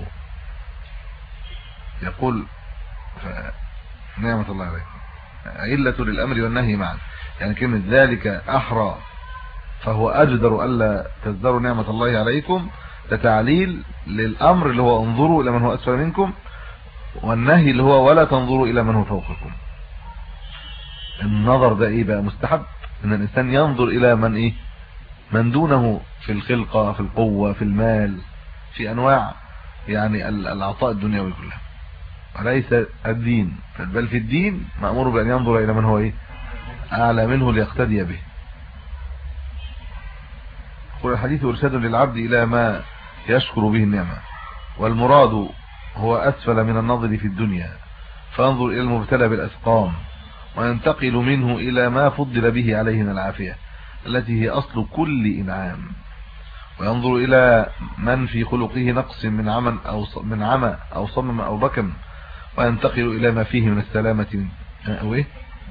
يقول نعمة الله عليكم علة للأمر والنهي معا، يعني كلمة ذلك أحرى فهو أجدر ألا تزدروا نعمة الله عليكم، ده تعليل للأمر اللي هو انظروا إلى من هو أسفل منكم، والنهي اللي هو ولا تنظروا إلى من هو فوقكم. النظر ده إيه بقى؟ مستحب إن الإنسان ينظر إلى من إيه من دونه في الخلقة في القوة في المال في أنواع يعني العطاء الدنيوي كلها، وليس الدين، بل في الدين مأمور بأن ينظر إلى من هو إيه أعلى منه ليقتدي به. قل الحديث إرشاد للعبد إلى ما يشكر به النعمة، والمراد هو أسفل من النظر في الدنيا فانظر إلى المبتلى بالأسقام وينتقل منه إلى ما فضل به عليه من العافية التي هي أصل كل إنعام، وينظر إلى من في خلقه نقص من عمى أو من عمى أو صمم أو بكم وينتقل إلى ما فيه من السلامة. أو إيه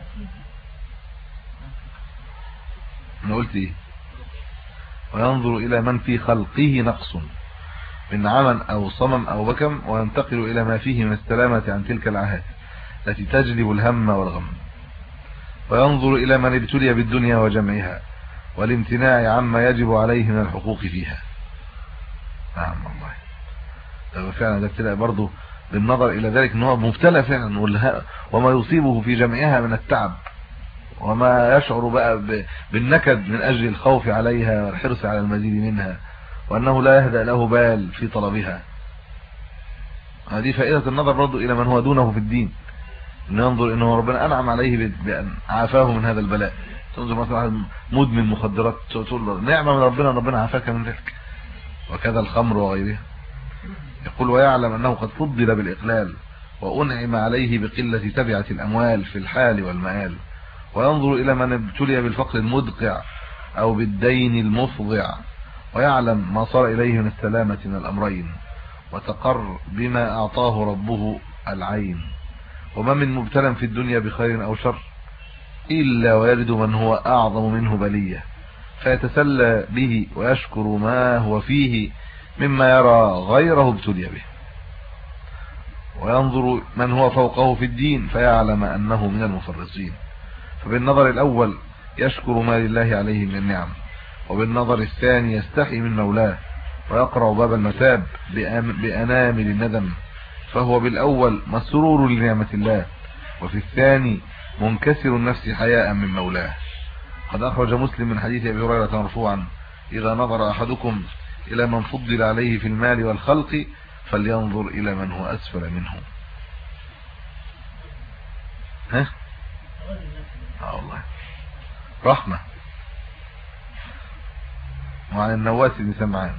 أنا قلت إيه؟ وينظر إلى من في خلقه نقص من عمى أو صمم أو بكم وينتقل إلى ما فيه من السلامة عن تلك العاهات التي تجلب الهم والغم، وينظر إلى من ابتلي بالدنيا وجمعها والامتناع عما يجب عليه من الحقوق فيها. نعم والله فعلا ده ابتلاء برضه بالنظر إلى ذلك أنه مبتلى فعلا، وما يصيبه في جمعها من التعب وما يشعر بقى بالنكد من أجل الخوف عليها والحرص على المزيد منها، وأنه لا يهدأ له بال في طلبها. هذه فائدة النظر برضه إلى من هو دونه في الدين، أن ينظر أنه ربنا أنعم عليه بأن عافاه من هذا البلاء. تنظر مثلا مدمن مخدرات تقول له نعمة من ربنا ربنا عافاك من ذلك، وكذا الخمر وغيرها. يقول ويعلم أنه قد فضل بالإقلال وأنعم عليه بقلة تبعة الأموال في الحال والمآل، وينظر إلى من ابتلي بالفقر المدقع أو بالدين المفضع ويعلم ما صار إليه من السلامة من الأمرين وتقر بما أعطاه ربه العين. وما من مبتلى في الدنيا بخير أو شر إلا ويجد من هو أعظم منه بلية فيتسلى به ويشكر ما هو فيه مما يرى غيره ابتلي به، وينظر من هو فوقه في الدين فيعلم أنه من المفرطين. فبالنظر الأول يشكر ما لله عليه من النعم، وبالنظر الثاني يستحي من مولاه ويقرأ باب المتاب بأنامل الندم، فهو بالأول مسرور لنعمة الله، وفي الثاني منكسر النفس حياء من مولاه. قد أخرج مسلم من حديث أبي هريرة مرفوعا: إذا نظر أحدكم إلى من فضل عليه في المال والخلق فلينظر إلى من هو أسفل منه. ها؟ آه والله رحمة. وعن النواس بن سمعان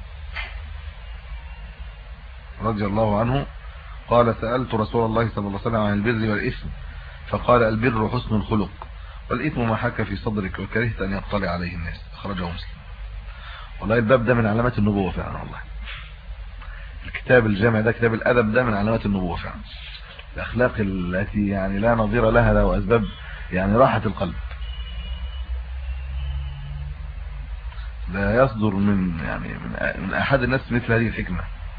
رضي الله عنه قال: سألت رسول الله صلى الله عليه وسلم عن البر والإثم فقال: البر حسن الخلق، والإثم ما حك في صدرك وكرهت أن يطلع عليه الناس. أخرجه مسلم. والله الباب ده من علامات النبوة فعلا. والله الكتاب الجامع ده، كتاب الأدب ده، من علامات النبوة فعلا. الأخلاق التي يعني لا نظير لها، له وأسباب يعني راحة القلب. لا يصدر من يعني من أحد الناس مثل هذه الحكمة.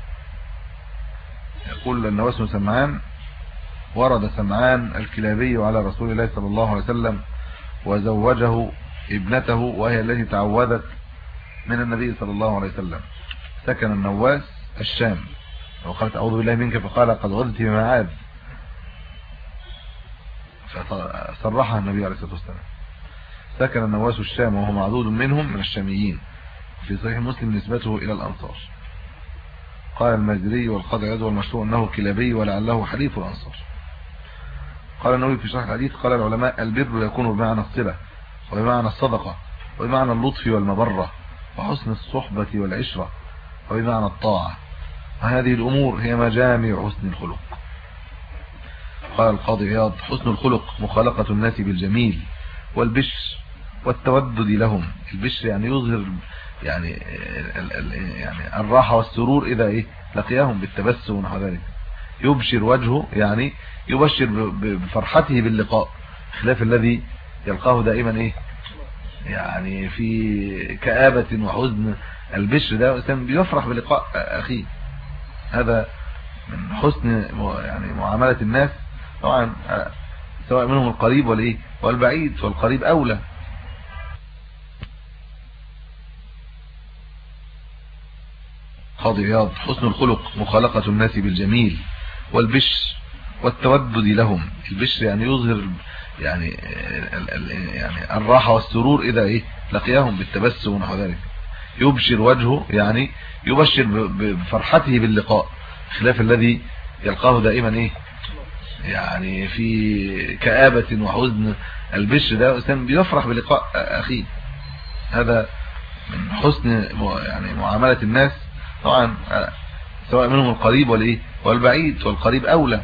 يقول النواس بن سمعان: ورد سمعان الكلابي على رسول الله صلى الله عليه وسلم وزوجه ابنته وهي التي تعوذت من النبي صلى الله عليه وسلم. سكن النواس الشام، وقالت: أعوذ بالله منك، فقال: قد غزت بمعاذ، فصرحها النبي عليه الصلاة والسلام. سكن النواس الشام وهو معدود منهم من الشاميين، في صحيح مسلم نسبته إلى الأنصار. قال المازري والقاضي عياض والمشهور أنه كلابي ولعله حليف الأنصار. قال النووي في شرح الحديث: قال العلماء: البر يكون بمعنى الصلة، وبمعنى الصدقة، وبمعنى اللطف والمبرة، وحسن الصحبة والعشرة، وبمعنى الطاعة، وهذه الأمور هي مجامع حسن الخلق. قال القاضي عياض: حسن الخلق مخالقة الناس بالجميل والبشر والتودد لهم. البشر يعني يظهر يعني يعني الراحة والسرور إذا إيه لقياهم بالتبسم ونحو ذلك. يبشر وجهه يعني يبشر بفرحته باللقاء، خلاف الذي يلقاه دائما إيه يعني في كآبة وحزن. البشر ده إنسان بيفرح بلقاء أخيه. هذا من حسن يعني معاملة الناس، طبعا سواء منهم القريب والإيه والبعيد، والقريب أولى. قاضي عياض: حسن الخلق مخالقة الناس بالجميل والبشر والتودد لهم. البشر يعني يظهر يعني يعني الراحة والسرور إذا إيه لقياهم بالتبسم ونحو ذلك. يبشر وجهه يعني يبشر بفرحته باللقاء، خلاف الذي يلقاه دائما إيه يعني في كآبة وحزن. البشر ده إنسان بيفرح بلقاء أخيه. هذا من حسن يعني معاملة الناس، طبعا سواء منهم القريب والإيه والبعيد، والقريب أولى.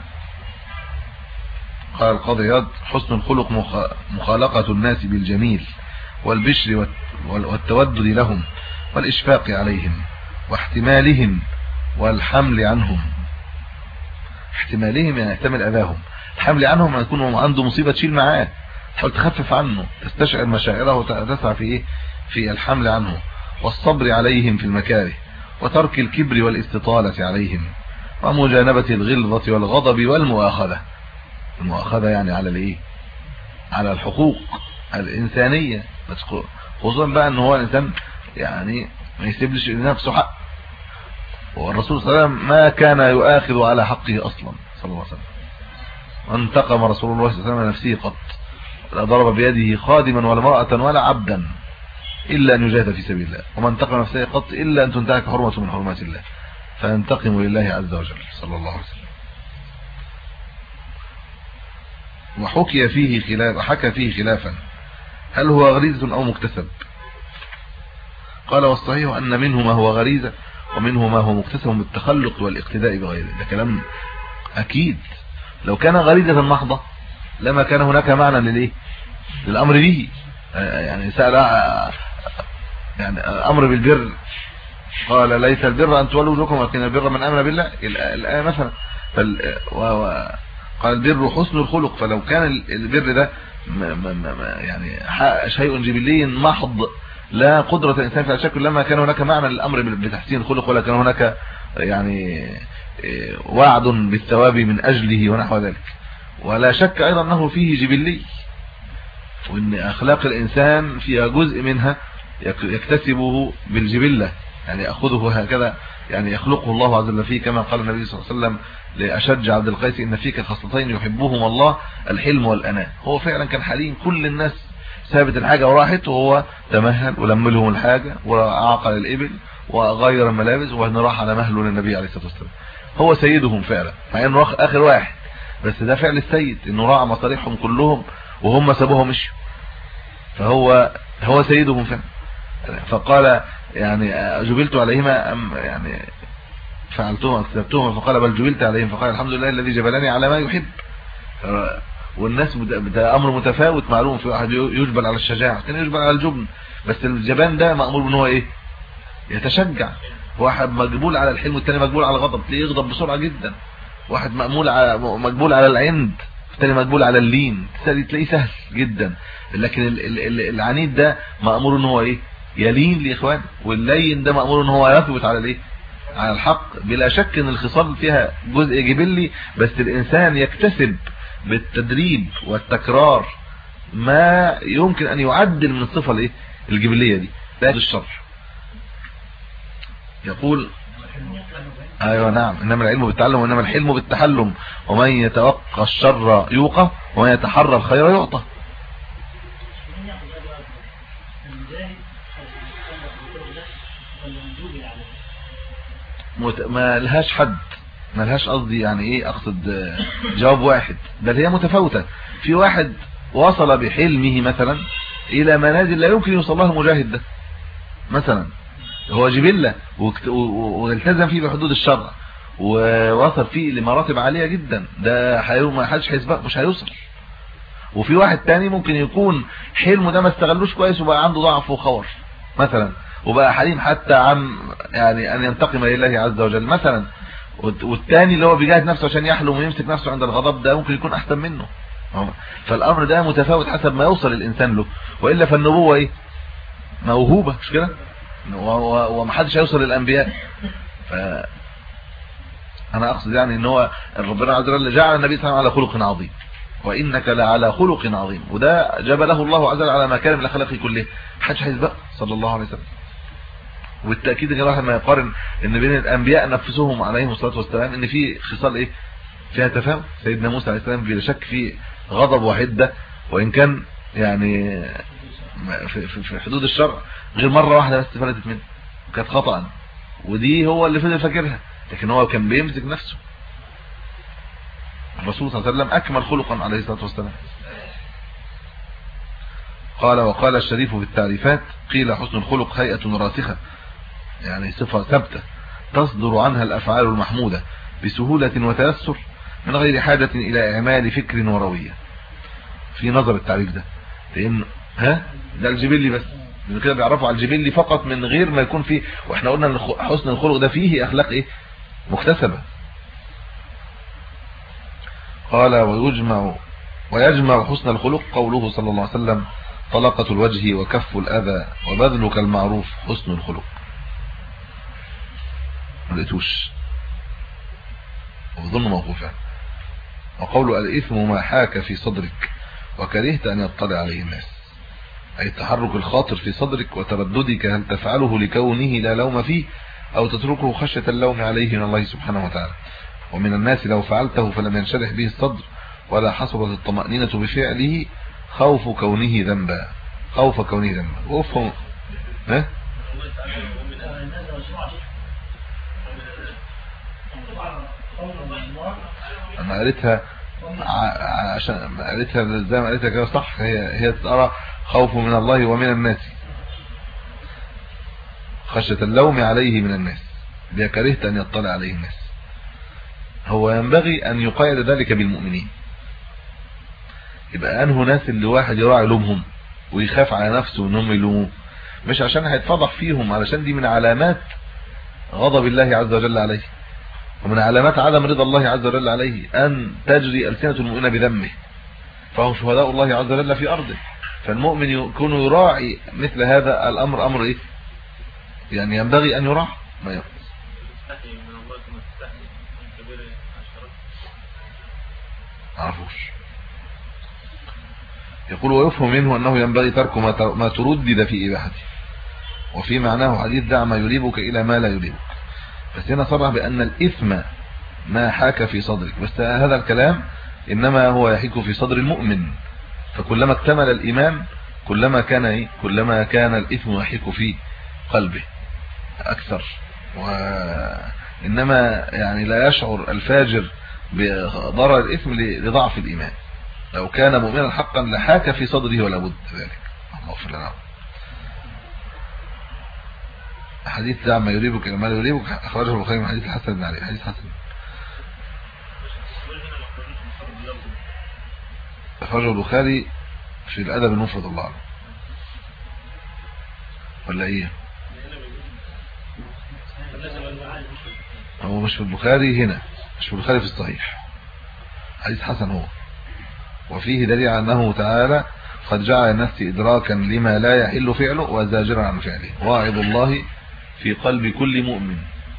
قال القاضي عياض: حسن الخلق مخالقة الناس بالجميل والبشر والتودد لهم والإشفاق عليهم واحتمالهم والحمل عنهم. احتمالهم يعني يحتمل أذاهم، الحمل عنهم يعني يكون عنده مصيبة تشيل معاه، تحاول تخفف عنه، تستشعر مشاعره وتسعى في إيه في الحمل عنه، والصبر عليهم في المكاره، وترك الكبر والاستطالة عليهم، ومجانبة الغلظة والغضب والمؤاخذة. المؤاخذة يعني على الايه على الحقوق الإنسانية، خصوصا بقى ان هو الإنسان يعني ما يسيبلش لنفسه حق. والرسول صلى الله عليه وسلم ما كان يؤاخذ على حقه أصلا صلى الله عليه وسلم. وانتقم رسول الله صلى الله عليه وسلم نفسه قط، لا ضرب بيده خادما ولا امرأة ولا عبدا إلا أن يجاهد في سبيل الله، وما انتقم نفسه قط إلا أن تنتهك حرمة من حرمات الله، فينتقم لله عز وجل صلى الله عليه وسلم. وحكي فيه خلاف حكى فيه خلافا، هل هو غريزة أو مكتسب؟ قال: والصحيح أن منه ما هو غريزة ومنه ما هو مكتسب بالتخلق والاقتداء بغيره. ده كلام أكيد. لو كان غريزة محضة لما كان هناك معنى للإيه للأمر به. يعني سأل يعني أمر بالبر، قال: ليس البر أن تولوا وجوهكم ولكن البر من آمن بالله، الآية مثلا. قال: البر حسن الخلق. فلو كان البر ده يعني شيء جبلي محض لا قدرة الإنسان في الشكل لما كان هناك معنى للأمر بتحسين الخلق، ولا كان هناك يعني وعد بالثواب من أجله ونحو ذلك. ولا شك أيضا أنه فيه جبلي، وأن أخلاق الإنسان فيها جزء منها يكتسبه بالجبلة، يعني يأخذه هكذا، يعني يخلقه الله عز وجل فيه، كما قال النبي صلى الله عليه وسلم لأشج عبد القيس: إن فيك خصلتين يحبهما الله، الحلم والأناة. هو فعلا كان حليم، كل الناس سابت الحاجة وراحت، وهو تمهل ولم لهم الحاجة وعقل الإبل وغير الملابس، وبعدين راح على مهله للنبي عليه الصلاة والسلام. هو سيدهم فعلا، مع انه آخر واحد، بس ده فعل السيد، انه راعى مصالحهم كلهم وهم سابوها ومشوا، فهو هو سيدهم فعلا. فقال يعني جبلت عليهما أم يعني فعلتهم اكتسبتهم؟ فقال بل جبلت عليهم. فقال الحمد لله الذي جبلني على ما يحب. والناس ده امر متفاوت معلوم، في واحد يجبل على الشجاعه، كان يجبل على الجبن، بس الجبان ده مأمور ان هو ايه؟ يتشجع. واحد مجبول على الحلم والثاني مجبول على الغضب، تلاقيه يغضب بسرعه جدا. واحد مأمول على مجبول على العند، الثاني مجبول على اللين، تلاقيه سهل جدا. لكن العنيد ده مأمور ان هو ايه؟ يلين لاخوان، واللين ده مأمور ان هو يثبت على الايه؟ على الحق. بلا شك ان الخصال فيها جزء جبلي، بس الانسان يكتسب بالتدريب والتكرار ما يمكن ان يعدل من الصفه الايه؟ الجبليه دي. ده الشر. يقول ايوه نعم، انما العلم بالتعلم وانما الحلم بالتحلم، ومن يتوقى الشر يوقى ومن يتحرى الخير يعطى. ما لهاش حد، ما لهاش قصدي يعني ايه، اقصد جواب واحد، بل هي متفاوتة. في واحد وصل بحلمه مثلا الى منازل لا يمكن يوصل لها المجاهد ده مثلا، هو جبلة والتزم فيه بحدود الشرع ووصل فيه لمراتب عالية جدا، ده ما حدش هيسبق، مش هيوصل. وفي واحد تاني ممكن يكون حلمه ده ما استغلوش كويس وبقى عنده ضعف وخور مثلا، وبقى حليم حتى عن يعني ان ينتقم لله عز وجل مثلا. والتاني اللي هو بيجاهد نفسه عشان يحلم ويمسك نفسه عند الغضب، ده ممكن يكون احسن منه. فالامر ده متفاوت حسب ما يوصل الانسان له، والا فالنبوة ايه؟ موهوبة، مش كده؟ ومحدش هيوصل للانبياء. ف انا اقصد يعني ان هو ربنا عز وجل جعل النبي صلى الله عليه وسلم على خلق عظيم، وانك لعلى خلق عظيم، وده جبله الله عز وجل على مكارم الاخلاق كلها، محدش هيسبق صلى الله عليه وسلم. والتاكيد ان الواحد ما يقارن ان بين الانبياء نفسهم عليهم الصلاه والسلام ان في خصال ايه؟ فيها تفاوت. سيدنا موسى عليه السلام بلا شك في غضب وحده، وان كان يعني في, في حدود الشرع، غير مره واحده بس فلتت منه كانت خطأ، ودي هو اللي فضل فاكرها، لكن هو كان بيمسك نفسه. الرسول صلى الله عليه وسلم اكمل خلقا عليه الصلاه والسلام. قال وقال الشريف في التعريفات: قيل حسن الخلق هيئة راسخة، يعني صفة ثابتة تصدر عنها الافعال المحمودة بسهولة وتيسر من غير حاجة الى اعمال فكر وروية. في نظر التعريف ده، لان ها ده الجبلي بس، من كده بيعرفوا على الجبلي فقط من غير ما يكون فيه، واحنا قلنا ان حسن الخلق ده فيه اخلاق ايه؟ مكتسبة. قال ويجمع ويجمع حسن الخلق قوله صلى الله عليه وسلم: طلقة الوجه وكف الأذى وبذلك المعروف حسن الخلق. ما لقيتوش، وظن موقوفا. وقول الإثم ما حاك في صدرك وكرهت أن يطلع عليه الناس، أي تحرك الخاطر في صدرك وترددك هل تفعله لكونه لا لوم فيه أو تتركه خشية اللوم عليه من الله سبحانه وتعالى. ومن الناس لو فعلته فلم ينشرح به الصدر ولا حصلت الطمأنينة بفعله خوف كونه ذنبا، خوف كونه ذنبا. وفهم ها انا قريتها عشان قريتها زي ما قريتها كده صح، هي هي تقرا خوف من الله ومن الناس، خشية اللوم عليه من الناس، بكرهت ان يطلع عليه الناس. هو ينبغي ان يقيد ذلك بالمؤمنين، يبقى انه ناس اللي واحد يراعي لومهم ويخاف على نفسه انهم يلوموه، مش عشان هيتفضح فيهم، علشان دي من علامات غضب الله عز وجل عليه، ومن علامات عدم رضا الله عز وجل عليه ان تجري ألسنة المؤمنين بذمه، فهم شهداء الله عز وجل في ارضه. فالمؤمن يكون يراعي مثل هذا الأمر. أمر إيه يعني ينبغي أن يراعى ما يقص. عرفوش. يقول ويفهم منه أنه ينبغي ترك ما تردد في إباحته، وفي معناه حديث دع ما يريبك إلى ما لا يريبك. بس هنا صرح بأن الإثم ما حاك في صدرك، بس هذا الكلام إنما هو يحيك في صدر المؤمن، فكلما اكتمل الإيمان كلما كان إيه؟ كلما كان الإثم يحيك في قلبه أكثر. وإنما يعني لا يشعر الفاجر بضرر الإثم لضعف الإيمان. لو كان مؤمنا حقا لحاك في صدره ولا بد ذلك. الله اغفر لنا. حديث دع ما يريبك إلى ما لا يريبك أخرجه البخاري من حديث الحسن بن علي. حديث حسن أخرجه البخاري في الأدب المفرد الله عنه. ولا إيه؟ هو مش في البخاري هنا، مش في البخاري في الصحيح. حديث حسن هو، وفيه دليل على أنه تعالى قد جعل الناس إدراكا لما لا يحل فعله وزاجرا عن فعله. واعظ الله في قلب كل مؤمن،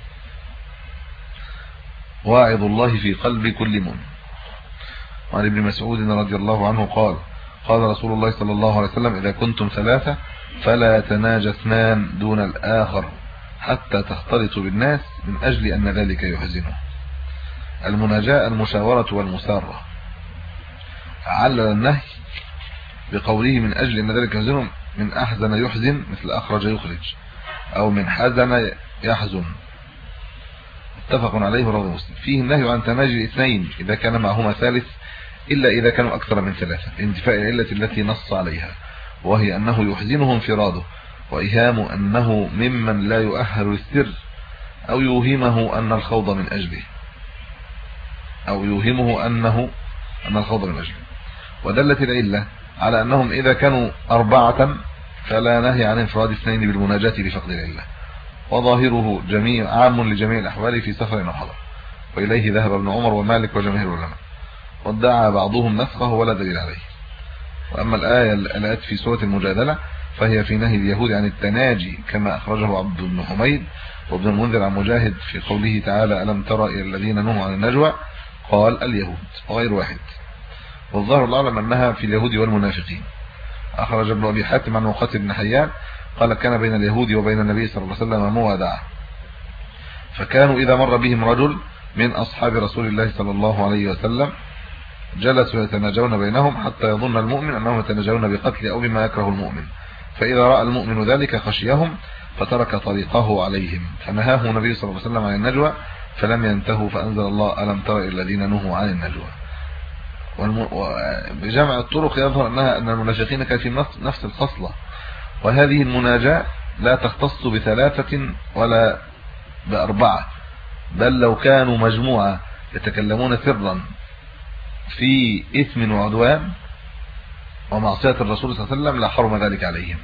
واعظ الله في قلب كل مؤمن. وعن ابن مسعود رضي الله عنه قال قال رسول الله صلى الله عليه وسلم إذا كنتم ثلاثة فلا يتناجى اثنان دون الآخر حتى تختلطوا بالناس من أجل أن ذلك يحزنه. المناجاة المشاورة والمسارة. علل النهي بقوله من أجل أن ذلك يحزنه من أحزن يحزن مثل أخرج يخرج، أو من حزن يحزن. متفق عليه رواه مسلم. فيه النهي عن تناجي الاثنين إذا كان معهما ثالث إلا إذا كانوا أكثر من ثلاثة، لانتفاء العلة التي نص عليها، وهي أنه يحزنه انفراده، وإيهام أنه ممن لا يؤهل للسر، أو يوهمه أن الخوض من أجله أو يوهمه أنه أن الخوض من أجله. ودلت العلة على أنهم إذا كانوا أربعة فلا نهي عن انفراد اثنين بالمناجاة لفقد العلة، وظاهره جميع عام لجميع الأحوال في سفر أو حضر، وإليه ذهب ابن عمر ومالك وجماهير العلماء، وادعى بعضهم نسخه ولا دليل عليه. وأما الآية الآيات في سورة المجادلة فهي في نهي اليهود عن التناجي كما أخرجه عبد بن حميد وابن المنذر عن مجاهد في قوله تعالى ألم ترى إلى الذين نهوا عن النجوى قال اليهود وغير واحد. والظاهر الأعلم أنها في اليهود والمنافقين. أخرج ابن أبي حاتم عن مقاتل بن حيان قال كان بين اليهود وبين النبي صلى الله عليه وسلم موادعة، فكانوا إذا مر بهم رجل من أصحاب رسول الله صلى الله عليه وسلم جلسوا يتناجون بينهم حتى يظن المؤمن أنهم يتناجون بقتل أو بما يكره المؤمن، فإذا رأى المؤمن ذلك خشيهم فترك طريقه عليهم، فنهاه النبي صلى الله عليه وسلم عن النجوى فلم ينتهوا، فأنزل الله ألم تر الذين نهوا عن النجوى. وبجمع الطرق يظهر أنها أن المنافقين كانوا في نفس الخصلة. وهذه المناجاة لا تختص بثلاثة ولا بأربعة، بل لو كانوا مجموعة يتكلمون سرا في إثم وعدوان ومعصية الرسول صلى الله عليه وسلم لا حرم ذلك عليهم،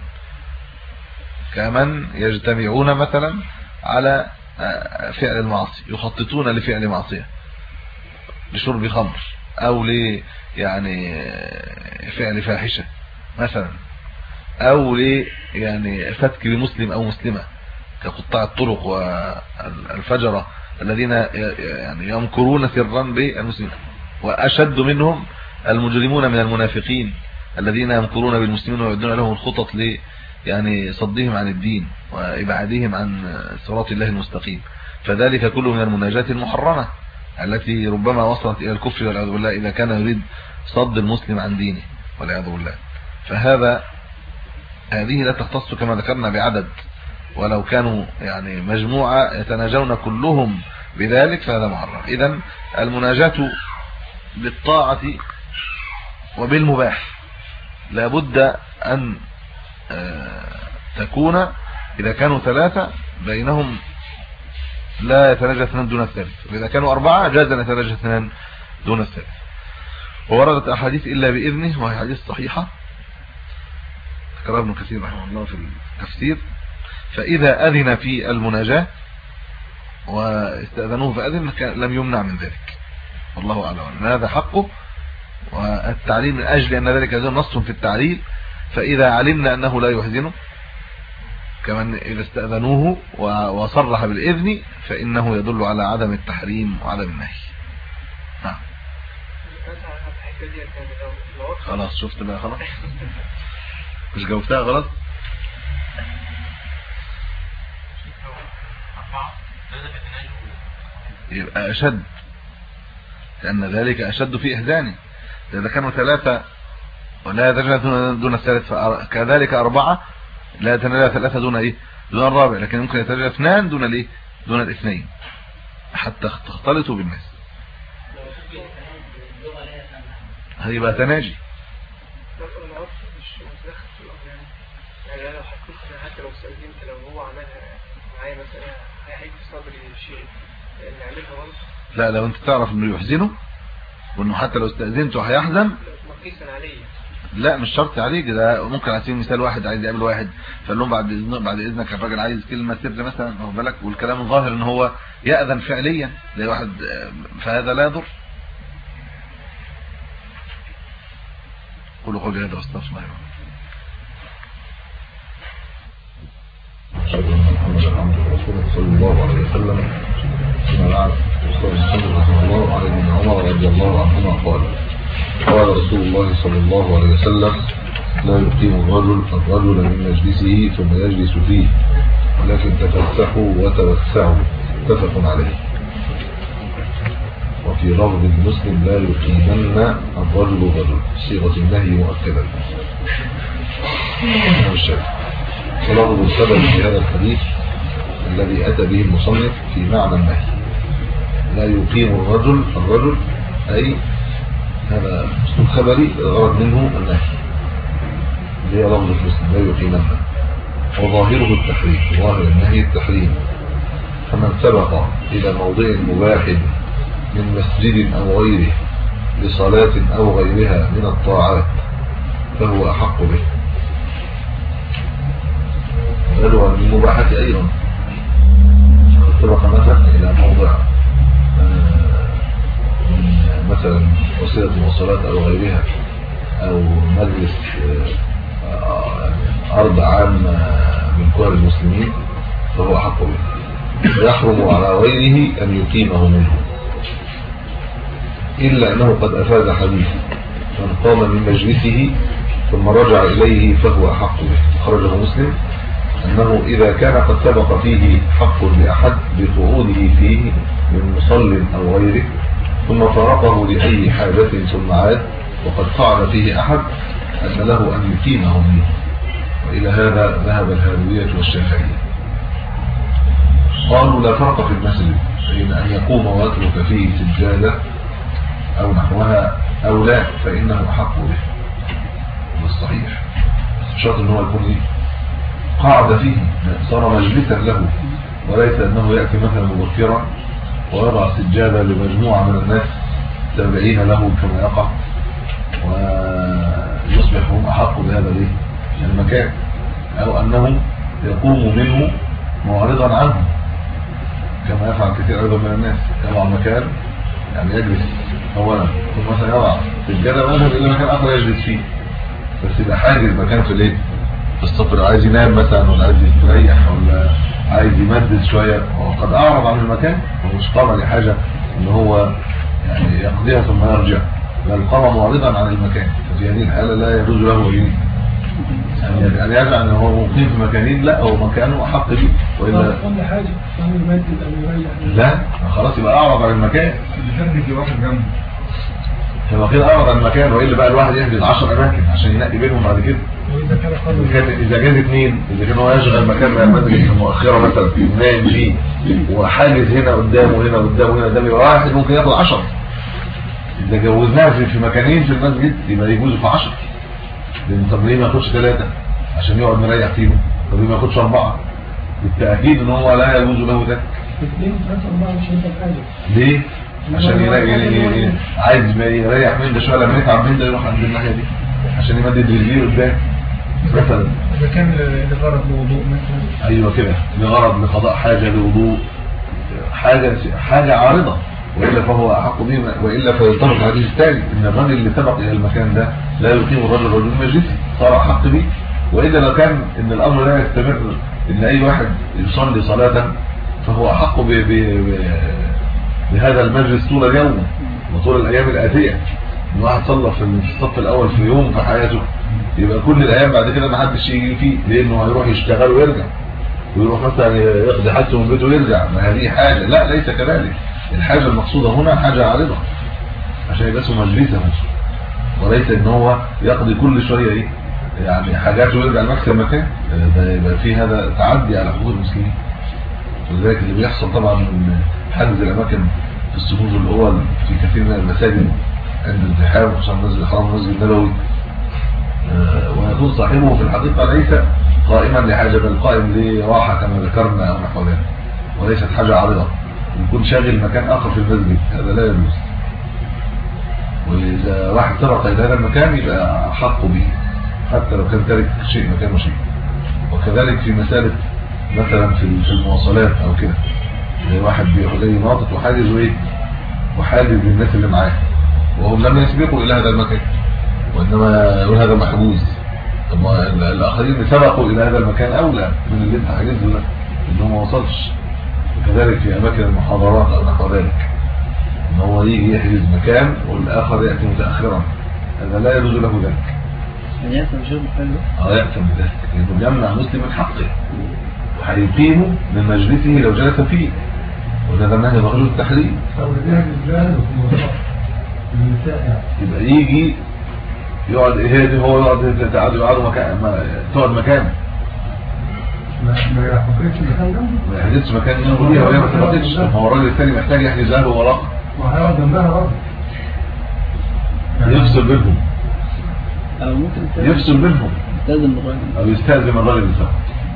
كمن يجتمعون مثلا على فعل المعصية، يخططون لفعل معصية لشرب خمر أو ل يعني فعل فاحشة مثلا، أو ل يعني فتك بمسلم أو مسلمة كقطاع الطرق والفجرة الذين يعني يمكرون سرا بالمسلمين. وأشد منهم المجرمون من المنافقين الذين يمكرون بالمسلمين ويعدون لهم الخطط ل يعني صدهم عن الدين وإبعادهم عن صراط الله المستقيم. فذلك كله من المناجاة المحرمة التي ربما وصلت إلى الكفر والعياذ بالله إذا كان يريد صد المسلم عن دينه والعياذ بالله. فهذا هذه لا تختص كما ذكرنا بعدد، ولو كانوا يعني مجموعة يتناجون كلهم بذلك فهذا محرم. إذن المناجاة بالطاعة وبالمباح لابد أن تكون إذا كانوا ثلاثة بينهم لا يتناجى اثنان دون الثالث، وإذا كانوا أربعة جاز أن يتناجى اثنان دون الثالث. ووردت أحاديث إلا بإذنه وهي حديث صحيحة ذكرها ابن كثير رحمه الله في التفسير. فإذا أذن في المناجاة واستأذنوه فأذن لم يمنع من ذلك، والله أعلم. هذا حقه، والتعليل من أجل أن ذلك يزال نص في التعليل فإذا علمنا أنه لا يحزنه كمان إذا استأذنوه وصرح بالإذن فإنه يدل على عدم التحريم وعدم النهي. نعم خلاص شفت بقى خلاص مش جاوبتها غلط. يبقى أشد لأن ذلك أشد في إحزانه. إذا كانوا ثلاثة ولا يتجنى دون الثالث كذلك أربعة لا يتجنى ثلاثة دون إيه دون الرابع، لكن ممكن يتجنى اثنان دون الإيه دون الاثنين حتى تختلطوا بالناس. هيبقى تناجي. يعني لو حتى لو استأذنت لو هو عملها معايا مثلا هيحيك في صدري شيء نعملها برضه. لا لو انت تعرف انه يحزنه وانه حتى لو استأذنته هيحزن مقيسا عليه. لا مش شرط عليك، ده ممكن على سبيل المثال واحد عايز يقابل واحد فقال لهم بعد اذنك بعد اذنك الراجل عايز كلمه سر مثلا واخد بالك، والكلام الظاهر ان هو يأذن فعليا لواحد فهذا لا يضر. قولوا قولي هذا واستغفر الله. أشهد أن محمدا عبده ورسوله صلى الله عليه وسلم. فيما بعد أستاذ محمد رحمه الله علي بن عمر رضي الله عنهما قال قال رسول الله صلى الله عليه وسلم لا يقيم الرجل الرجل من مجلسه ثم يجلس فيه ولكن تفسحوا وتوسعوا متفق عليه. وفي لفظ المسلم لا يقيمن الرجل الرجل صيغة النهي مؤكدا. ولفظ السبب في هذا الحديث الذي أتى به المصنف في معنى النهي لا يقيم الرجل الرجل أي هذا اسلوب خبري الغرض منه النهي اللي هي لفظ المسلم لا يقيمن وظاهره التحريم ظاهر النهي التحريم. فمن سبق إلى موضع مباح من مسجد أو غيره لصلاة أو غيرها من الطاعات فهو أحق به. قالوا من المباحات أيضا سبق مثلا إلى موضع مثلا وسيلة المواصلات أو غيرها أو مجلس أرض عام من كبار المسلمين فهو أحق به ويحرم على غيره أن يقيمه منه إلا أنه قد أفاد حديث من قام من مجلسه ثم رجع إليه فهو أحق به. خرجه مسلم أنه إذا كان قد سبق فيه حق لأحد بقعوده فيه من مصل أو غيره ثم فرقه لأي حاجة ثم عاد وقد قعد فيه أحد أن له أن يقيمه منه. وإلى هذا ذهب الهروية والشافعية. قالوا لا فرق في المسجد بين أن يقوم ويترك فيه سجادة أو نحوها أو لا فإنه أحق به. والصحيح شرط أنه يكون قاعد فيه صار مجلسا له وليس أنه يأتي مثلا مبكرا ويضع سجادة لمجموعة من الناس تابعين له كما يقع ويصبح هم أحق بهذا ليه المكان أو أنه يقوم منه معرضا عنه كما يفعل كثير أيضا من الناس يضع مكان يعني يجلس أولا ثم مثلا يضع سجادة ويذهب إلى مكان آخر يجلس فيه بس يبقى حاجز مكان في الليل في الصبر عايز ينام مثلا ولا عايز يستريح ولا عايز يمدد شوية وقد أعرض عن المكان ومش قام لحاجة ان هو يعني يقضيها ثم يرجع بل قام معرضا عن المكان ففي هذه الحالة لا يجوز له يعني أن يرجع أنه هو مقيم في مكانين لا هو مكانه أحق به وإلا كل حاجة فهم يمدد أو يريح لا خلاص يبقى أعرض عن المكان يفرق واحد جنبه يبقى كده أعرض عن المكان وإلا بقى الواحد يحجز عشر أماكن عشان ينقي بينهم بعد كده. إذا جاز اثنين إذا كان هو يشغل مكان من المسجد المؤخرة مثلا نايم فيه وحاجز هنا قدامه هنا قدامه هنا قدامه واحد ممكن ياخد عشر. إذا جوزناها في مكانين في المسجد يبقى يجوزوا في عشر لأن طب ليه ما ياخدش ثلاثة عشان يقعد مريح فيهم طب ليه ما ياخدش أربعة بالتأكيد إن هو لا يجوز له ذلك. ليه؟ عشان يلاقي عايز يريح من ده شويه لما يتعب من ده يروح عند الناحيه دي عشان يمدد رجليه قدام مثلا اذا كان لغرض لوضوء مثلا ايوه كده لغرض لقضاء حاجه لوضوء حاجه حاجه عارضه والا فهو احق به، والا فينطبق الحديث الثاني ان الرجل اللي سبق الى المكان ده لا يقيم الرجل رجل مجلسه صار احق به. واذا لو كان ان الامر لا يستمر ان اي واحد يصلي صلاه فهو احق ب ب بهذا المجلس طول اليوم وطول الايام الاتيه. ان واحد صلى في الصف الاول في يوم في حياته يبقى كل الايام بعد كده ما حدش يجي فيه، لانه هيروح يشتغل ويرجع ويروح مثلا يقضي حاجته من بيته ويرجع. ما هذه حاجه، لا ليس كذلك. الحاجه المقصوده هنا حاجه عارضه عشان يبقى اسمه مجلسه، وليس ان هو يقضي كل شويه ايه يعني حاجاته ويرجع لنفس المكان. ده يبقى فيه هذا تعدي على حقوق المسلمين. ولذلك اللي بيحصل طبعا من حجز الاماكن في الصفوف الاول في كثير من المساجد عند الزحام، خصوصا المسجد الحرام والمسجد النبوي، ويكون صاحبه في الحقيقه ليس قائما لحاجه بل قائم لراحه كما ذكرنا او نحو ذلك، وليست حاجه عارضه. يكون شاغل مكان اخر في المسجد، هذا لا يجوز. واذا واحد سبق الى هذا المكان يبقى حق به حتى لو كان تارك شيء مكانه شيء. وكذلك في مساله مثلا في المواصلات او كده، واحد بياخد زي ناطط وحاجز وايه وحاجز للناس اللي معاه وهم لم يسبقوا الى هذا المكان، وانما يقول هذا محجوز. طب الاخرين اللي سبقوا الى هذا المكان اولى من اللي انت حاجزه له ان هو ما وصلش. وكذلك في اماكن المحاضرات او نحو ذلك ان هو يجي يحجز مكان والاخر ياتي متاخرا، هذا لا يجوز له ذلك. يعني يأثم شيء محله؟ اه يأثم بذلك، لانه يمنع مسلم من حقه وهيقيمه من مجلسه لو جلس فيه، وهذا نهي مخرج التحريم. يبقى يجي يقعد هادي، هو يقعد تعالوا يقعدوا مكان، تقعد مكانه ما ما يحجزش مكان جنبه، ما يحجزش مكان جنبه ليه وهي ما سبقتش. هو الراجل الثاني محتاج يحجز له وراه وهيقعد جنبها برضه يفصل بينهم، او ممكن يفصل بينهم يستاذن الراجل او يستاذن الراجل اللي سبق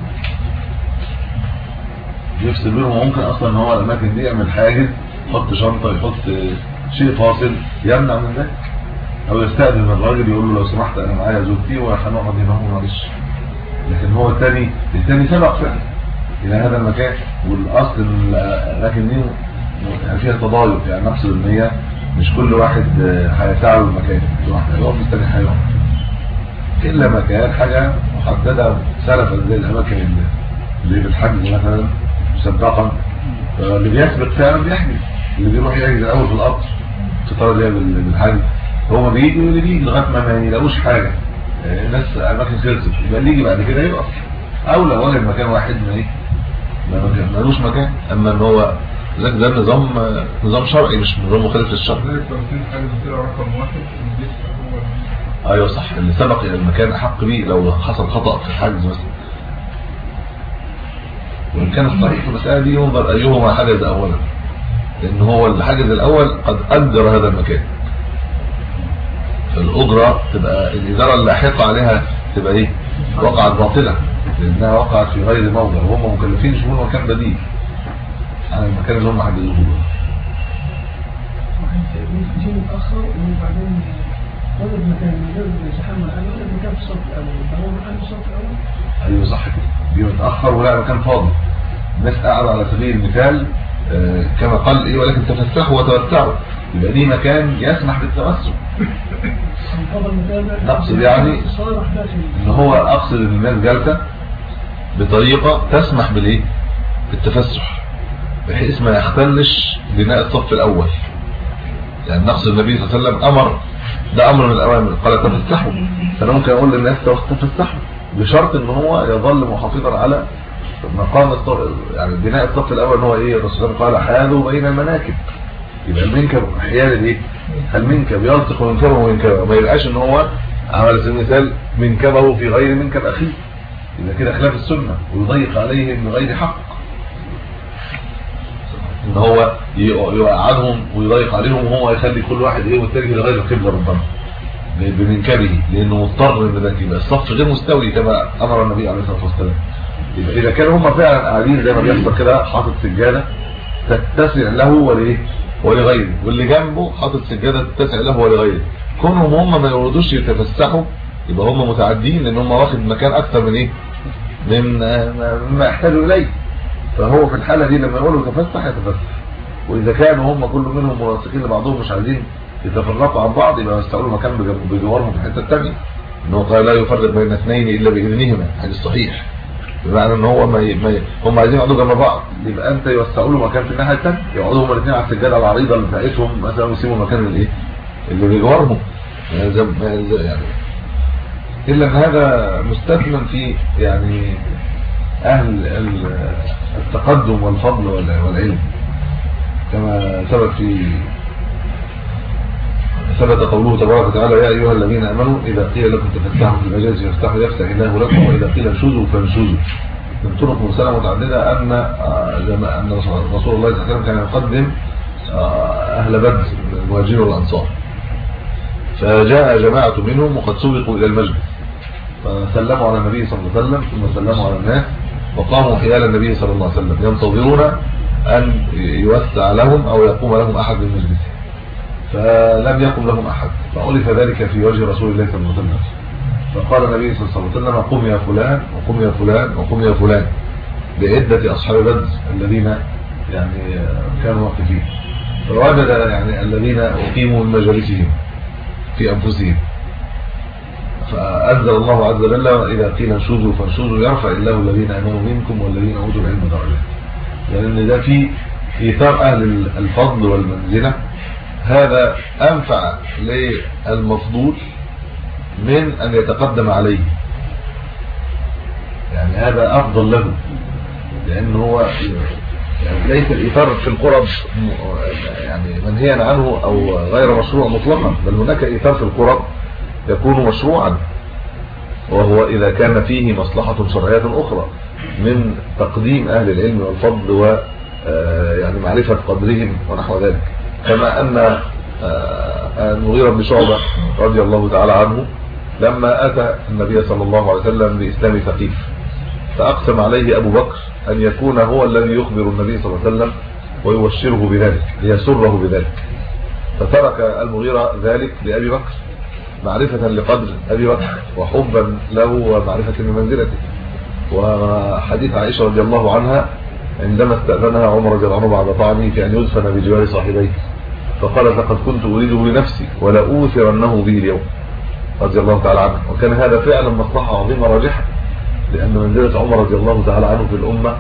يفصل بينهم. وممكن اصلا ان هو الاماكن دي يعمل حاجز، يحط شنطه، يحط شيء فاصل يمنع من ذلك، او يستاذن الراجل يقول له لو سمحت انا معايا زوجتي وهنقعد هنا معلش. لكن هو الثاني الثاني سبق فعلا الى هذا المكان، والاصل ان الاماكن دي يعني فيها تضايق، يعني نقصد ان هي مش كل واحد هيسعى المكان، كل واحد هيقف الثاني هيقف، الا مكان حاجه محدده سلفا زي الاماكن اللي بالحجز مثلا مسبقا. اللي بيسبق فعلا بيحجز، اللي بيروح يحجز الاول في القطر في طريق زي بالحجز هو ما بيجي واللي بيجي لغايه ما ما يلاقوش حاجه، الناس اماكن خلصت، يبقى اللي يجي بعد كده يقف، او لو وجد مكان واحد ما ايه ما ملوش مكان. اما ان هو ذاك ده نظام نظام شرعي مش نظام مخالف للشرع. ايوه صح، اللي سبق الى المكان احق به لو حصل خطأ في الحجز مثلا. وان كان الصحيح في المساله دي ينظر ايهما حجز اولا، لان هو اللي حجز الاول قد اجر هذا المكان، فالاجره تبقى الاداره اللاحقه عليها تبقى ايه وقعت باطله، لانها وقعت في غير موضع وهم مكلفين يشوفون مكان بديل عن المكان اللي هم حجزوه. يجي متاخر وبعدين هذا المكان من غير زحام ولا حاجه، ولا المكان في الصف الاول، هو مكان في الصف الاول. ايوه صح كده، بيجي متاخر ولا مكان فاضي، الناس قاعده على سبيل المثال آه كما قال ايه ولكن تفسحوا وتوسعوا، يبقى دي مكان يسمح بالتوسع. نقصد يعني ان هو اقصد ان الناس جالسه بطريقه تسمح بالايه بالتفسح بحيث ما يختلش بناء الصف الاول. يعني نقصد النبي صلى الله عليه وسلم امر، ده امر من الاوامر، قال تفسحوا، فانا ممكن اقول للناس تفسحوا بشرط ان هو يظل محافظا على مقام الصف، يعني بناء الصف الاول هو ايه؟ الرسول قال حاذوا بين المناكب، يبقى المنكب احيانا ايه المنكب يلصق منكبه ومنكبه، ما يبقاش ان هو عمل سبيل المثال منكبه في غير منكب اخيه، يبقى كده خلاف السنه ويضيق عليهم بغير حق، ان هو يقعدهم ويضيق عليهم وهو يخلي كل واحد ايه متجه لغير القبله ربما بمنكبه، لانه مضطر ان ده يبقى الصف غير مستوي كما امر النبي عليه الصلاه والسلام. يبقى اذا كانوا هم فعلا قاعدين زي ما بيحصل كده حاطط سجاده تتسع له وليه ولغيره، واللي جنبه حاطط سجاده تتسع له ولغيره، كونهم هم ما يريدوش يتفسحوا يبقى هم متعدين، لان هم واخد مكان اكثر من ايه من ما يحتاجوا اليه. فهو في الحاله دي لما يقولوا تفسح يتفسح، واذا كانوا هم كل منهم ملاصقين لبعضهم مش عايزين يتفرقوا عن بعض يبقى يستعملوا مكان بجوارهم في الحته الثانيه. انه قال لا يفرق بين اثنين الا باذنهما، حديث صحيح. بمعنى ان هو ما, ي... ما ي... هم عايزين يقعدوا جنب بعض، يبقى انت يوسعوا له مكان في الناحيه الثانيه، يقعدوا هم الاثنين على السجاده العريضه اللي بتاعتهم مثلا ويسيبوا المكان الايه اللي بجوارهم يعني. الا ان هذا مستثمن في يعني اهل التقدم والفضل والعلم، كما ثبت في ثبت قوله تبارك وتعالى يا ايها الذين امنوا اذا قيل لكم تفسحوا في المجالس فافسحوا يفسح الله لكم واذا قيل انشزوا فانشزوا. من طرق مرسله متعدده ان ان رسول الله صلى الله عليه وسلم كان يقدم اهل بدر المهاجرين والانصار، فجاء جماعه منهم وقد سبقوا الى المسجد فسلموا على النبي صلى الله عليه وسلم ثم سلموا على الناس وقاموا حيال النبي صلى الله عليه وسلم ينتظرون ان يوسع لهم او يقوم لهم احد من مجلسه، فلم يقم لهم احد فعرف ذلك في وجه رسول الله صلى الله عليه وسلم. فقال النبي صلى الله عليه وسلم قم يا فلان وقم يا فلان وقم يا فلان بعدة اصحاب بدر الذين يعني كانوا واقفين، فوجد يعني الذين اقيموا من مجالسهم في انفسهم، فأنزل الله عز وجل إذا قيل انشزوا فانشزوا يرفع الله الذين آمنوا منكم والذين أوتوا العلم درجات. لأن يعني ده في إيثار أهل الفضل والمنزلة، هذا أنفع للمفضول من أن يتقدم عليه، يعني هذا أفضل له، لأنه هو يعني ليس الإيثار في القرب يعني منهيا عنه أو غير مشروع مطلقا، بل هناك إيثار في القرب يكون مشروعا، وهو إذا كان فيه مصلحة شرعية أخرى من تقديم أهل العلم والفضل و يعني معرفة قدرهم ونحو ذلك. كما أن المغيرة بن شعبة رضي الله تعالى عنه لما أتى النبي صلى الله عليه وسلم بإسلام ثقيف فأقسم عليه أبو بكر أن يكون هو الذي يخبر النبي صلى الله عليه وسلم ويبشره بذلك ليسره بذلك، فترك المغيرة ذلك لأبي بكر معرفة لقدر أبي بكر وحبا له ومعرفة لمنزلته. وحديث عائشة رضي الله عنها عندما استأذنها عمر رضي الله عنه بعد طعنه في أن يدفن بجوار صاحبيه فقالت لقد كنت أريده لنفسي ولا أوثرنه به اليوم رضي الله تعالى عنه. وكان هذا فعلا مصلحة عظيمة راجحة، لأن منزلة عمر رضي الله تعالى عنه في الأمة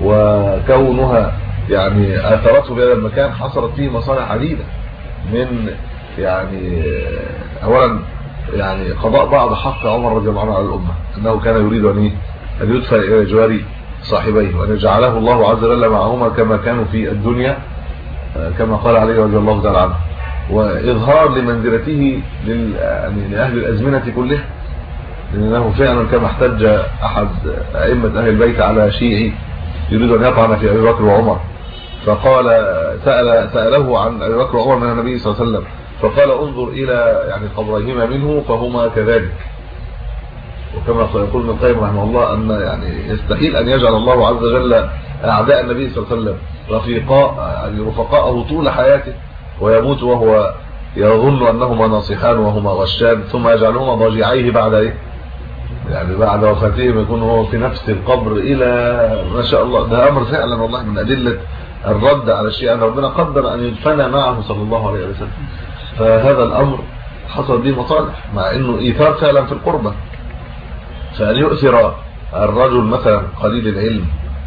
وكونها يعني آثرته في هذا المكان حصلت فيه مصالح عديدة، من يعني اولا يعني قضاء بعض حق عمر رضي الله عنه على الامه، انه كان يريد ان ان يدفع الى جوار صاحبيه وان يجعله الله عز وجل معهما كما كانوا في الدنيا كما قال عليه رضي الله تعالى عنه، واظهار لمنزلته لاهل الازمنه كلها، لانه فعلا كما احتج احد ائمه اهل البيت على شيعي يريد ان يطعن في ابي بكر وعمر، فقال سأل سأله عن ابي بكر وعمر من النبي صلى الله عليه وسلم فقال انظر الى يعني قبريهما منه فهما كذلك. وكما يقول ابن القيم رحمه الله ان يعني يستحيل ان يجعل الله عز وجل اعداء النبي صلى الله عليه وسلم رفيقاء يعني رفقاءه طول حياته ويموت وهو يظن انهما ناصحان وهما غشان، ثم يجعلهما ضجيعيه بعد ايه يعني بعد وفاتهم يكون هو في نفس القبر الى ما شاء الله. ده امر فعلا والله من ادله الرد على الشيء ان ربنا قدر ان يدفن معه صلى الله عليه وسلم، فهذا الامر حصل به مصالح مع انه ايثار فعلا في القربة. فان يؤثر الرجل مثلا قليل العلم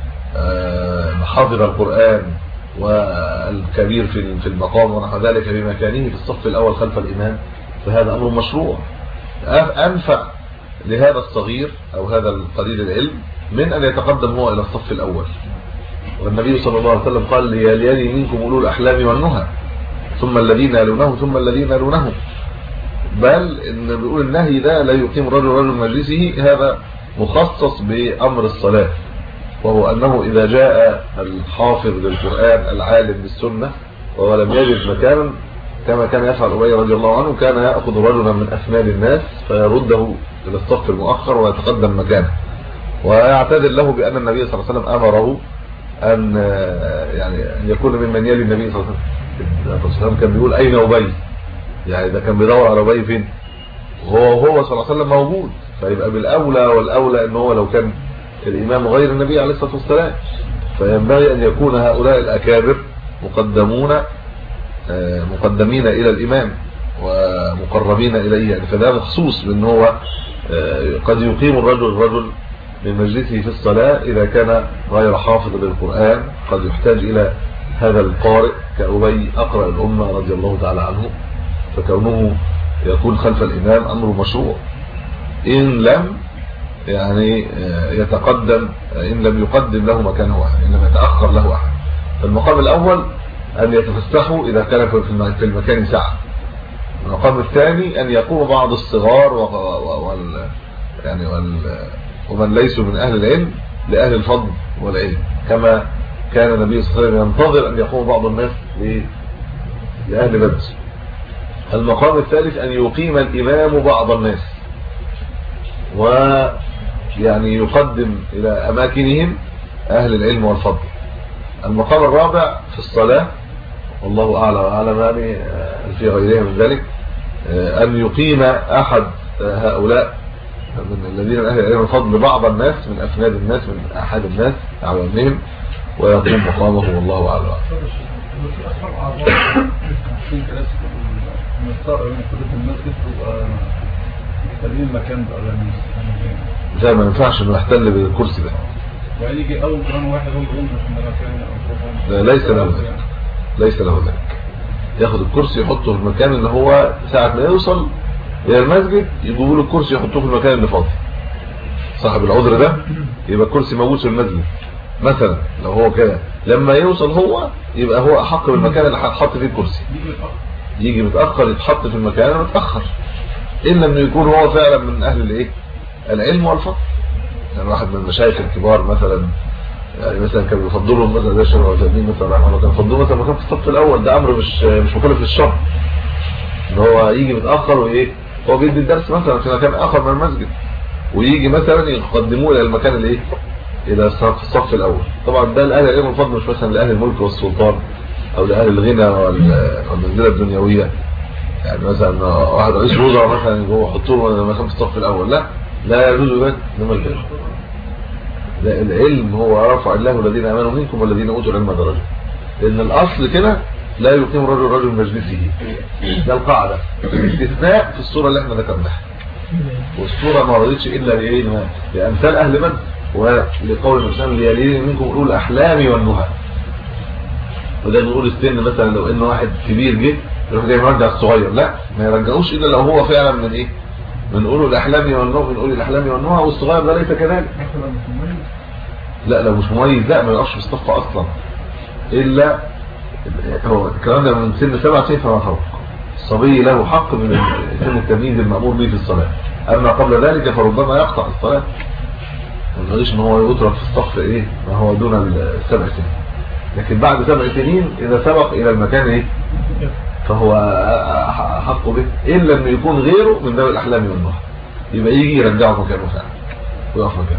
حافظ القرآن والكبير في في المقام ونحو ذلك بمكانه في الصف الاول خلف الامام، فهذا امر مشروع انفع لهذا الصغير او هذا القليل العلم من ان يتقدم هو الى الصف الاول. والنبي صلى الله عليه وسلم قال ليلي منكم اولو الاحلام والنهى ثم الذين يلونهم ثم الذين يلونهم، بل ان بيقول النهي ده لا يقيم رجل رجل مجلسه، هذا مخصص بامر الصلاه، وهو انه اذا جاء الحافظ للقران العالم بالسنه وهو لم يجد مكانا كما كان يفعل ابي رضي الله عنه، كان ياخذ رجلا من اثمان الناس فيرده الى الصف المؤخر ويتقدم مكانه، ويعتذر له بان النبي صلى الله عليه وسلم امره ان يعني ان يكون ممن يلي النبي صلى الله عليه وسلم. النبي صلى الله عليه وسلم كان بيقول اين ابي، يعني ده كان بيدور على ابي فين، وهو هو صلى الله عليه وسلم موجود، فيبقى بالاولى والاولى ان هو لو كان الامام غير النبي عليه الصلاه والسلام، فينبغي ان يكون هؤلاء الاكابر مقدمون مقدمين إلى الإمام ومقربين إليه يعني. فده مخصوص بأن هو قد يقيم الرجل الرجل من مجلسه في الصلاة إذا كان غير حافظ للقرآن. قد يحتاج إلى هذا القارئ كأبي أقرأ الأمة رضي الله تعالى عنه، فكونه يكون خلف الإمام أمر مشروع إن لم يعني يتقدم، إن لم يقدم له مكانه أحد، إن لم يتأخر له أحد. فالمقام الأول أن يتفسحوا إذا كان في المكان ساعة. المقام الثاني أن يقوم بعض الصغار وال يعني وال ومن ليسوا من أهل العلم لأهل الفضل والعلم، كما كان النبي صلى الله عليه وسلم ينتظر أن يقوم بعض الناس لأهل بدر. المقام الثالث أن يقيم الإمام بعض الناس ويعني يقدم إلى أماكنهم أهل العلم والفضل. المقام الرابع في الصلاة والله أعلى وأعلم يعني في غيرها من ذلك أن يقيم أحد هؤلاء من الذين من أهل العلم والفضل بعض الناس من أفناد الناس من أحد الناس أعوانهم ويقوم مقامه والله أعلم. زي ما ينفعش انه يحتل بالكرسي ده ويجي اول قران واحد هو يقوم في المكان ليس له ذلك، ليس له ذلك. ياخد الكرسي يحطه في المكان اللي هو ساعه ما يوصل الى المسجد يجيبوا له الكرسي يحطوه في المكان اللي فاضي. صاحب العذر ده يبقى الكرسي موجود في المسجد مثلا، لو هو كده لما يوصل هو يبقى هو احق بالمكان اللي هتحط فيه الكرسي. يجي متاخر يتحط في المكان المتاخر الا انه يكون هو فعلا من اهل الايه العلم والفضل. يعني واحد من المشايخ الكبار مثلا يعني مثلا كانوا يفضلوا مثلا ده الشيخ العثيمين مثلا رحمه الله، كان يفضلوا مثلا مكان في الصف الاول. ده امر مش مش مكلف للشرع ان هو يجي متاخر وايه هو بيدي الدرس مثلا في مكان اخر من المسجد ويجي مثلا يقدموه الى المكان الايه الى الصف الاول. طبعا ده لاهل العلم والفضل مش مثلا لاهل الملك والسلطان او لاهل الغنى والمنزله الدنيويه. يعني مثلا واحد رئيس وزراء مثلا هو يحطوا له مكان في الصف الاول، لا لا يجوز ذلك. انما لا، العلم هو رفع الله الذين امنوا منكم والذين اوتوا العلم درجه. لان الاصل كده لا يقيم الرجل رجل مجلسه، ده القاعده. الاستثناء في الصوره اللي احنا ذكرناها، والصوره ما رضيتش الا لايه لامثال اهل بدر ولقول الانسان ليلين منكم اولو الاحلام والنهى. وده نقول السن مثلا لو انه واحد كبير جه يروح جاي يرجع الصغير، لا ما يرجعوش الا لو هو فعلا من ايه من اولو الاحلام والنهى، من اولو الاحلام والنهى. والصغير ده ليس كذلك. لا لو مش مميز لا ما يقفش في الصف اصلا الا هو الكلام ده من سن سبع سنين فما فوق. الصبي له حق من سن التمييز المأمور به في الصلاه، اما قبل ذلك فربما يقطع الصلاه. ما نقولش ان هو يترك في الصف ايه ما هو دون السبع سنين. لكن بعد سبع سنين اذا سبق الى المكان ايه فهو حق به، الا انه يكون غيره من ذوي الاحلام والنهى يبقى يجي يرجعه مكانه فعلا ويقف مكانه.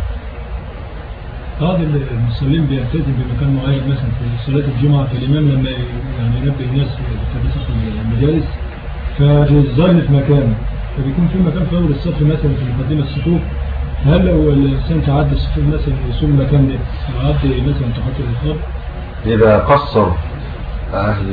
بعض المصلين بيلتزم بمكان معين مثلا في صلاه الجمعه، فالامام لما يعني ينبه الناس في المجالس فيظل في مكانه، فبيكون في مكان في اول الصف مثلا في مقدمه الصفوف. هل لو الانسان تعدي الصفوف مثلا يسوق المكان ده يعدي مثلا تحط الخط؟ اذا قصر اهل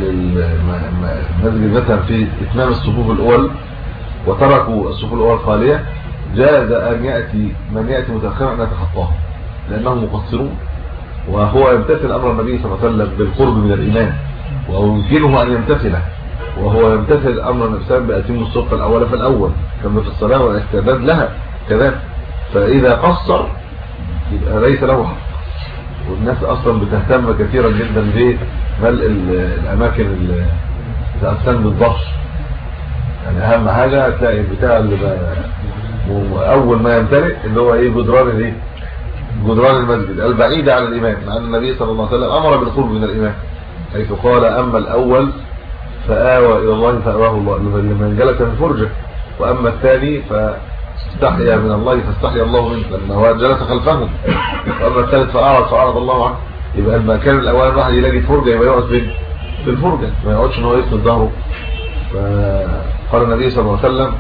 المسجد مثلا في اتمام الصفوف الاول وتركوا الصفوف الاول خاليه، جاز ان ياتي من ياتي متاخرا ان يتخطاه لانهم مقصرون، وهو يمتثل امر النبي صلى الله عليه وسلم بالقرب من الامام ويمكنه ان يمتثله، وهو يمتثل امر النبي صلى الله عليه وسلم باتم الصف الاول فالاول كما في الصلاه والاستعداد لها كذلك. فاذا قصر يبقى ليس له حق. والناس اصلا بتهتم كثيرا جدا بملء الاماكن اللي تأثن بالظهر. يعني اهم حاجه هتلاقي البتاع اللي اول ما يمتلئ اللي هو ايه جدران الايه جدران المسجد البعيده عن الامام، مع ان النبي صلى الله عليه وسلم امر بالقرب من الامام حيث قال اما الاول فآوى الى الله فآواه الله لمن جلس في فرجه، واما الثاني فاستحيا من الله فاستحيا الله منه لما هو جلس خلفه، واما الثالث فأعرض فأعرض الله عنه. يبقى المكان الاول الواحد يلاقي فرجه يبقى يقعد فين في الفرجه، ما يقعدش ان هو يسند ظهره. فقال النبي صلى الله عليه وسلم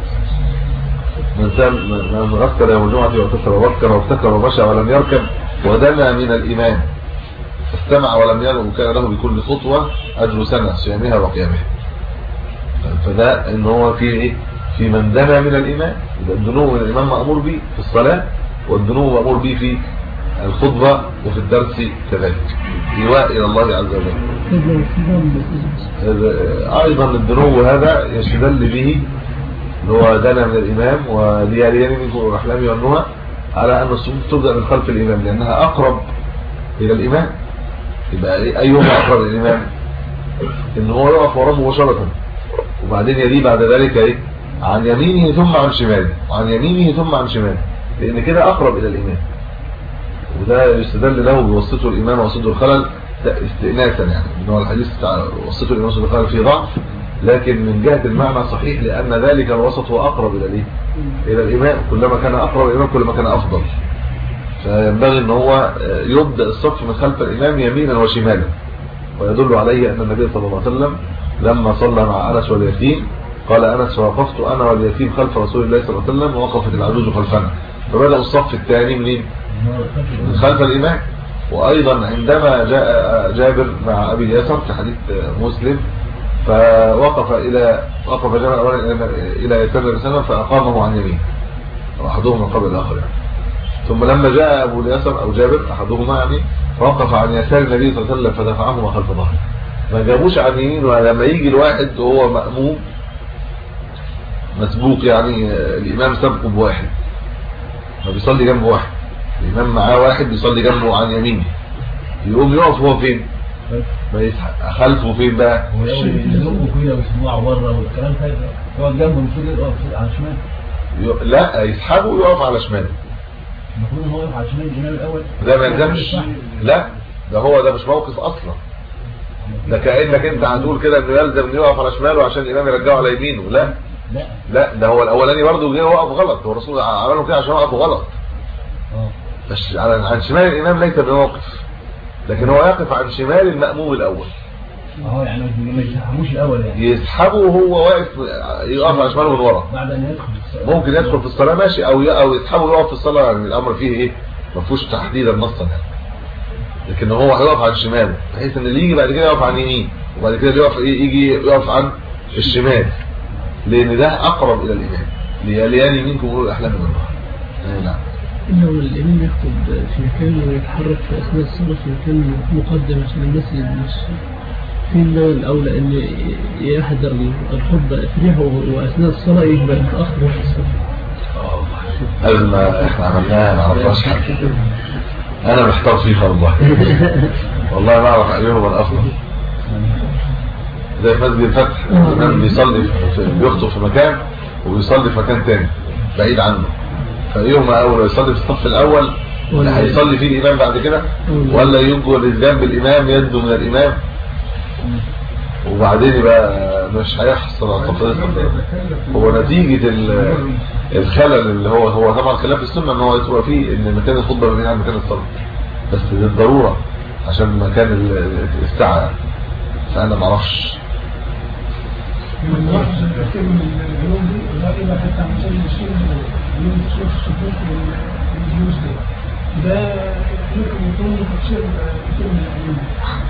من سام من غسل يوم الجمعه واغتسل وبكر وابتكر ومشى ولم يركب ودنا من الامام استمع ولم يلغ كان له بكل خطوة أجر سنة صيامها وقيامها. فده ان هو في ايه في من دنا من الإمام. يبقى الدنو من الإمام مأمور به في الصلاة، والدنو مأمور به في الخطبة وفي الدرس كذلك، إيواء إلى الله عز وجل. أيضا الدنو هذا يستدل به اللي هو دنا من الإمام ولياليان منكم الرحلام والنهى على أن الصفوف تبدأ من خلف الإمام لأنها أقرب إلى الإمام. يبقى أيهما أقرب إلى الإمام؟ إن هو يقف وراه مباشرة، وبعدين يليه بعد ذلك إيه؟ عن يمينه ثم عن شماله، وعن يمينه ثم عن شماله، لأن كده أقرب إلى الإمام. وده يستدل له بواسطة الإمام وواسطة الخلل استئناسا، يعني إن هو الحديث واسطة الإمام وواسطة الخلل فيه ضعف، لكن من جهة المعنى صحيح، لأن ذلك الوسط هو أقرب إلى الإيه؟ إلى الإمام. كلما كان أقرب إلى الإمام كلما كان أفضل. فينبغي أن هو يبدأ الصف من خلف الإمام يمينا وشمالا. ويدل عليه أن النبي صلى الله عليه وسلم لما صلى مع أنس واليتيم قال أنس: ووقفت أنا واليتيم خلف رسول الله صلى الله عليه وسلم ووقفت العجوز خلفنا. فبدأ الصف الثاني منين؟ من خلف الإمام. وأيضا عندما جاء جابر مع أبي اليسر في حديث مسلم فوقف إلى وقف جابر إلى يسار النبي صلى الله عليه وسلم فأقامه عن يمين، أحدهما قبل الآخر يعني. ثم لما جاء أبو اليسر أو جابر أحدهما يعني فوقف عن يسار النبي صلى الله عليه وسلم فدفعهما خلف ظهره. ما جابوش عن يمين. ولما يجي الواحد وهو مأموم مسبوق، يعني الإمام سبقه بواحد، ما بيصلي جنبه واحد، الإمام معاه واحد بيصلي جنبه عن يمينه، يقوم يقف هو فين؟ ما يسحق خلفه فين بقى؟ هو يزقه كده ويسمعه بره والكلام ده، هو جنبه المفروض يقف على شماله. لا، يسحبه ويقف على شماله. المفروض ان هو يقف على شمال الإمام الأول. ده ما يلزمش. لا، ده هو ده مش موقف أصلا. ده كأنك انت هتقول كده انه يلزم انه يقف على شماله عشان الإمام يرجعه على يمينه. لا لا لا، ده هو الأولاني برضه جه وقف غلط، هو الرسول عمله كده عشان وقفه غلط. بس عن شمال الإمام ليس بموقف، لكن هو يقف عن شمال المأموم الأول. اه يعني ما يسحبوش الأول، يعني يسحبه وهو واقف يقف على شماله من ورا. بعد أن يدخل في الصلاة ممكن يدخل في الصلاة ماشي، أو أو يسحبه ويقف في الصلاة، يعني الأمر فيه إيه؟ ما فيهوش تحديدا نصا يعني. لكن هو هيقف عن شماله بحيث ان اللي يجي بعد كده يقف عن يمين، وبعد كده يقف ايه يجي يقف عن الشمال، لان ده اقرب الى الامام. لياليان منكم اولو الاحلام والنهى. نعم. إنه الإمام يخطب في مكان ويتحرك في أثناء الصلاة في مكان مقدم عشان الناس مش في النوع الأولى إن يحضر الخطبة إفريحه وأثناء الصلاة يجب أن تأخر في الصلاة. أزمة إحنا عملناها ما عرفناش حاجة. أنا محتار فيها والله. والله ما أعرف أيهما الأفضل. زي مسجد الفتح الإمام بيصلي بيخطب في مكان وبيصلي في مكان تاني بعيد عنه، فأيهما أولى يصلي في الصف الأول اللي هيصلي فيه الإمام بعد كده، ولا يبقى الإسلام بالإمام يده من الإمام وبعدين يبقى مش هيحصل تفضيل. هو نتيجة الخلل اللي هو هو طبعا خلاف السنة ان هو يتبقى فيه ان مكان الخطبة بعيد عن مكان الصلاة، بس للضرورة عشان مكان الاستعاء. فأنا ما اعرفش ده ممكن يكون تفسير كتير من العلوم.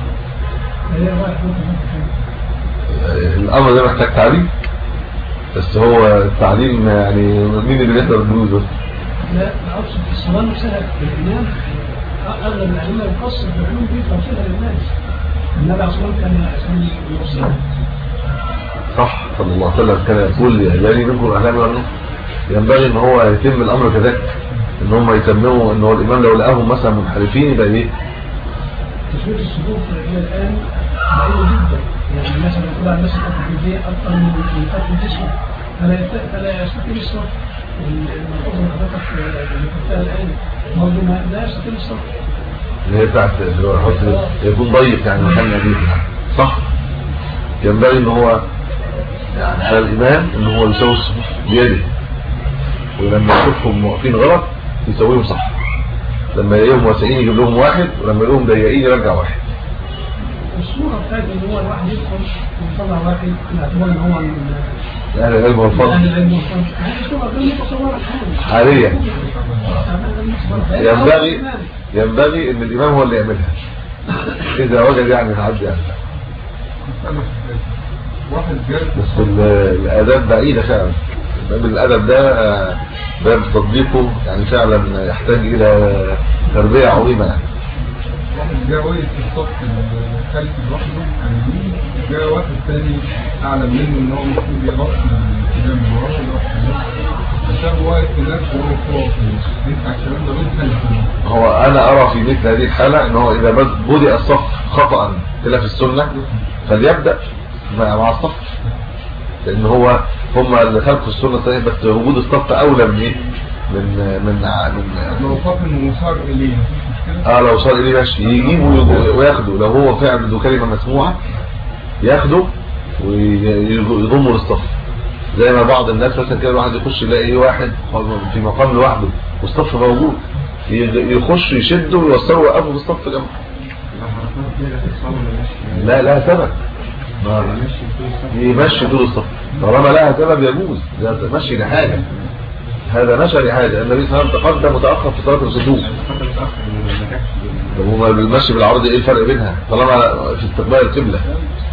الامر ده محتاج تعليم، بس هو التعليم يعني مين اللي بيحضر الدروس بس؟ لا اقصد الصلاه نفسها بالامام. اغلب العلماء يقصر بالعلوم دي توصيلها للناس. النبي عليه الصلاه والسلام كان عشان يوصلها. صح، صلى الله عليه وسلم كان يقول يعني منكم الاحلام والنهى. ينبغي ان هو يتم الامر كذلك، ان هم يتمموا ان هو الامام لو لقاهم مثلا منحرفين يبقى ايه؟ تشويش الصدور الى الان ضعيف جدا. يعني مثلا يقول على الناس التقليديه اكثر من من الجسم فلا فلا يستطيع الصرف. الملحوظه اللي حضرتك ذكرتها الان برضه ما لا يستطيع الصرف. اللي هي بتاعت اللي هو يحط يكون ضيق يعني مكان نظيف. صح. ينبغي ان هو يعني على الامام ان هو يسوي الصفوف بيده، ولما يشوفهم واقفين غلط يسويهم صح. لما يلاقيهم واسعين يجيب لهم واحد، ولما يلاقيهم ضيقين يرجع واحد. الصورة بتاعت ان هو الواحد يدخل ويطلع واحد باعتبار ان هو من اهل العلم والفضل. اهل العلم والفضل. هذه الصورة غير متصورة حاليا. ينبغي ينبغي ان الامام هو اللي يعملها، اذا وجد يعني تعدي يعني واحد جاب بس الاداب بعيده فعلا. باب الادب ده باب تطبيقه يعني فعلا يحتاج الى تربيه عظيمه يعني. واحد جاء واقف في الصف الخلفي لوحده عندي، جاء واحد تاني اعلم منه ان هو المفروض يغطي الامام اللي وراه يغطي، فشاب واقف هناك وهو فوق ينفع الكلام ده بين خلفي. هو انا ارى في مثل هذه الحاله ان هو اذا بدأ الصف خطأ خلاف السنه فليبدأ مع الصف، لان هو هم اللي خلقوا السنه صحيح، بس وجود الصف اولى من ايه؟ من من من لو صف انه صار اليه اه لو صار اليه ماشي يجيبوا وياخدوا، لو هو فعلا ذو كلمه مسموعه ياخدوا ويضموا للصف. زي ما بعض الناس مثلا كده الواحد يخش يلاقي واحد في مقام لوحده والصف موجود، يخش يشده ويوصله ويوقفه في الصف جنبه. لا لا سبب يمشي طول الصف طالما لها سبب يجوز مشي لحاجه، هذا مشى لحاجه. النبي صلى الله عليه وسلم تقدم متاخر في صلاه الخسوف. طب هو المشي بالعرض ايه الفرق بينها طالما في استقبال القبله؟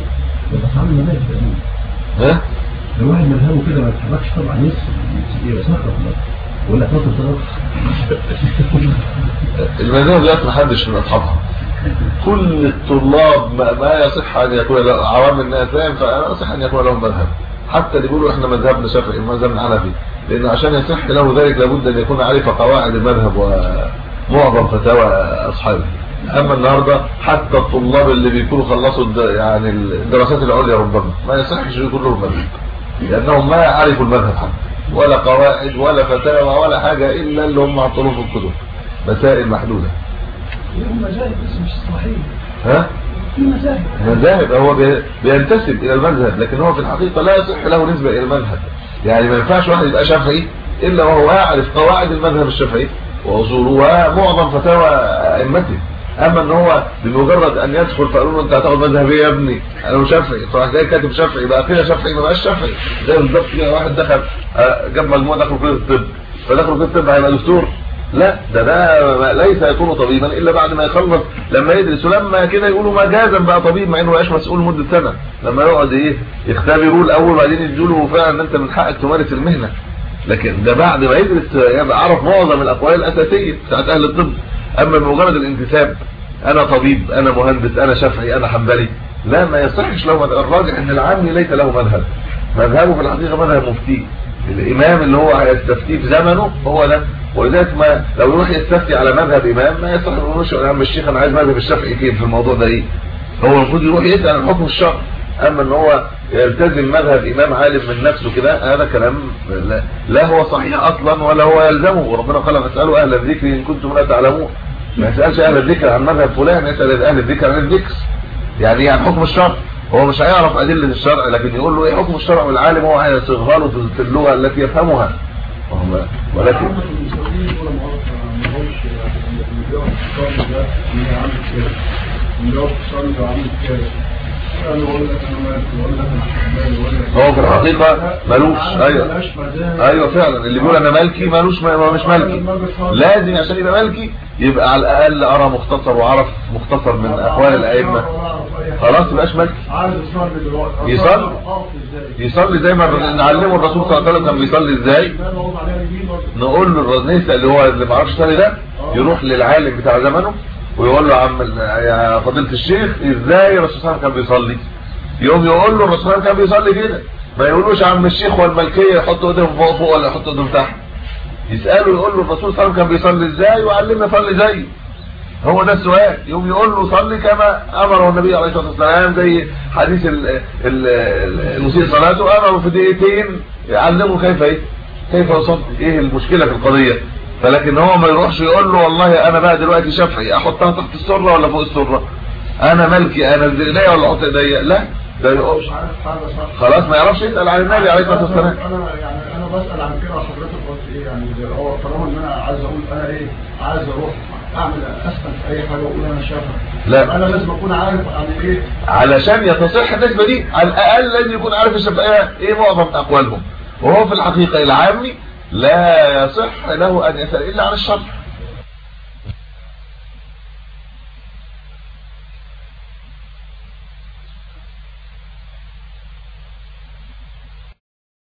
ها لو واحد مذهبه كده ما يتحركش طبعا يسر يبقى صخره ولا فاضل طرف. المذاهب لا محدش من اصحابها، كل الطلاب ما, ما يصح ان يكون عوام الناس فاهم، فانا يصح ان يكون لهم مذهب، حتى اللي بيقولوا احنا مذهبنا شافعي مذهبنا حنفي، لان عشان يصح له ذلك لابد ان يكون عارف قواعد المذهب ومعظم فتاوى اصحابه. اما النهارده حتى الطلاب اللي بيكونوا خلصوا يعني الدراسات العليا ربما ما يصحش يكون لهم مذهب، لانهم ما يعرفوا المذهب حتى ولا قواعد ولا فتاوى ولا حاجه الا اللي هم عطلوه في الكتب، مسائل محدوده. هم مذاهب بس مش صحيح. ها في مذاهب مذاهب هو بينتسب الى المذهب، لكن هو في الحقيقه لا يصح له نسبه الى المذهب. يعني ما ينفعش واحد يبقى شافعي الا وهو يعرف قواعد المذهب الشافعي واصوله ومعظم فتاوى ائمته. اما ان هو بمجرد ان يدخل فقالوا له انت هتاخد مذهب ايه يا ابني؟ انا شافعي، فراح جاي كاتب شافعي بقى كده شافعي ما بقاش شافعي. زي بالظبط كده واحد دخل جاب مجموعه دخلوا كليه الطب، فدخلوا كليه الطب هيبقى دكتور؟ لا، ده ده ليس يكون طبيبا الا بعد ما يخلص لما يدرس، ولما كده يقولوا مجازا بقى طبيب مع انه مبقاش مسؤول مده سنه، لما يقعد ايه يختبروه الاول وبعدين يدوا له فعلا انت من حقك تمارس المهنه. لكن ده بعد ما يدرس يبقى عرف معظم الاقوال الاساسيه بتاعت اهل الطب. اما بمجرد الانتساب انا طبيب انا مهندس انا شافعي انا حنبلي، لا ما يصحش له مذهب. الراجح ان العامي ليس له مذهب، مذهبه في الحقيقه مذهب مفتي، الامام اللي هو هيستفتي في زمنه هو ده. ولذلك ما لو يروح يستفتي على مذهب امام ما يصح يقولوش يا عم الشيخ انا عايز مذهب الشافعي كيف في الموضوع ده ايه، هو المفروض يروح يسال عن حكم الشرع. اما ان هو يلتزم مذهب امام عالم من نفسه كده هذا كلام لا, لا هو صحيح اصلا ولا هو يلزمه. وربنا قال فاسالوا اهل الذكر ان كنتم لا تعلمون، ما يسالش اهل الذكر عن مذهب فلان، يسال اهل الذكر عن الذكر يعني ايه عن حكم الشرع. هو مش هيعرف ادله الشرع لكن يقول له ايه حكم الشرع، والعالم هو هيصيغها له في اللغه التي يفهمها. ولكن هو في الحقيقة ملوش. ايوه ايوه فعلا اللي بيقول انا مالكي ملوش مش مالكي، لازم عشان يبقى مالكي يبقى على الاقل ارى مختصر وعرف مختصر من اقوال الائمه، خلاص يبقاش مالكي. يصلي يصلي زي ما نعلمه الرسول صلى الله عليه وسلم كان بيصلي ازاي، نقول له الناس اللي هو اللي ما عرفش يصلي ده يروح للعالم بتاع زمانه ويقول له عم يا فضيله الشيخ ازاي الرسول صلى الله عليه وسلم كان بيصلي، يوم يقول له الرسول صلى الله عليه وسلم كان بيصلي كده، ما يقولوش عم الشيخ والملكيه يحط ايدهم فوق فوق ولا يحط ايدهم تحت، يسالوا يقول له الرسول صلى الله عليه وسلم كان بيصلي ازاي وعلمنا صلي زيه، هو ده السؤال. يوم يقول له صلي كما امره النبي عليه الصلاه والسلام، زي حديث المسيء صلاته امره في دقيقتين يعلمه كيف ايه كيف يصلي، ايه المشكله في القضيه. فلكن هو ما يروحش يقول له والله انا بقى دلوقتي شافعي احطها تحت السره ولا فوق السره، انا مالكي انا ايديا ولا احط ايديا، لا ده يقول خلاص ما يعرفش يسال عن النبي عليه الصلاه والسلام. انا يعني انا بسال عن كده حضرتك قلت ايه يعني هو طالما ان انا عايز اقول انا ايه عايز اروح اعمل اسفل في اي حاجه واقول انا شافعي، لا انا لازم اكون عارف عن ايه علشان يتصح النسبه دي على الاقل لازم يكون عارف الشافعيه ايه معظم اقوالهم. وهو في الحقيقه العامي لا يصح له ان يسال الا عن الشرع،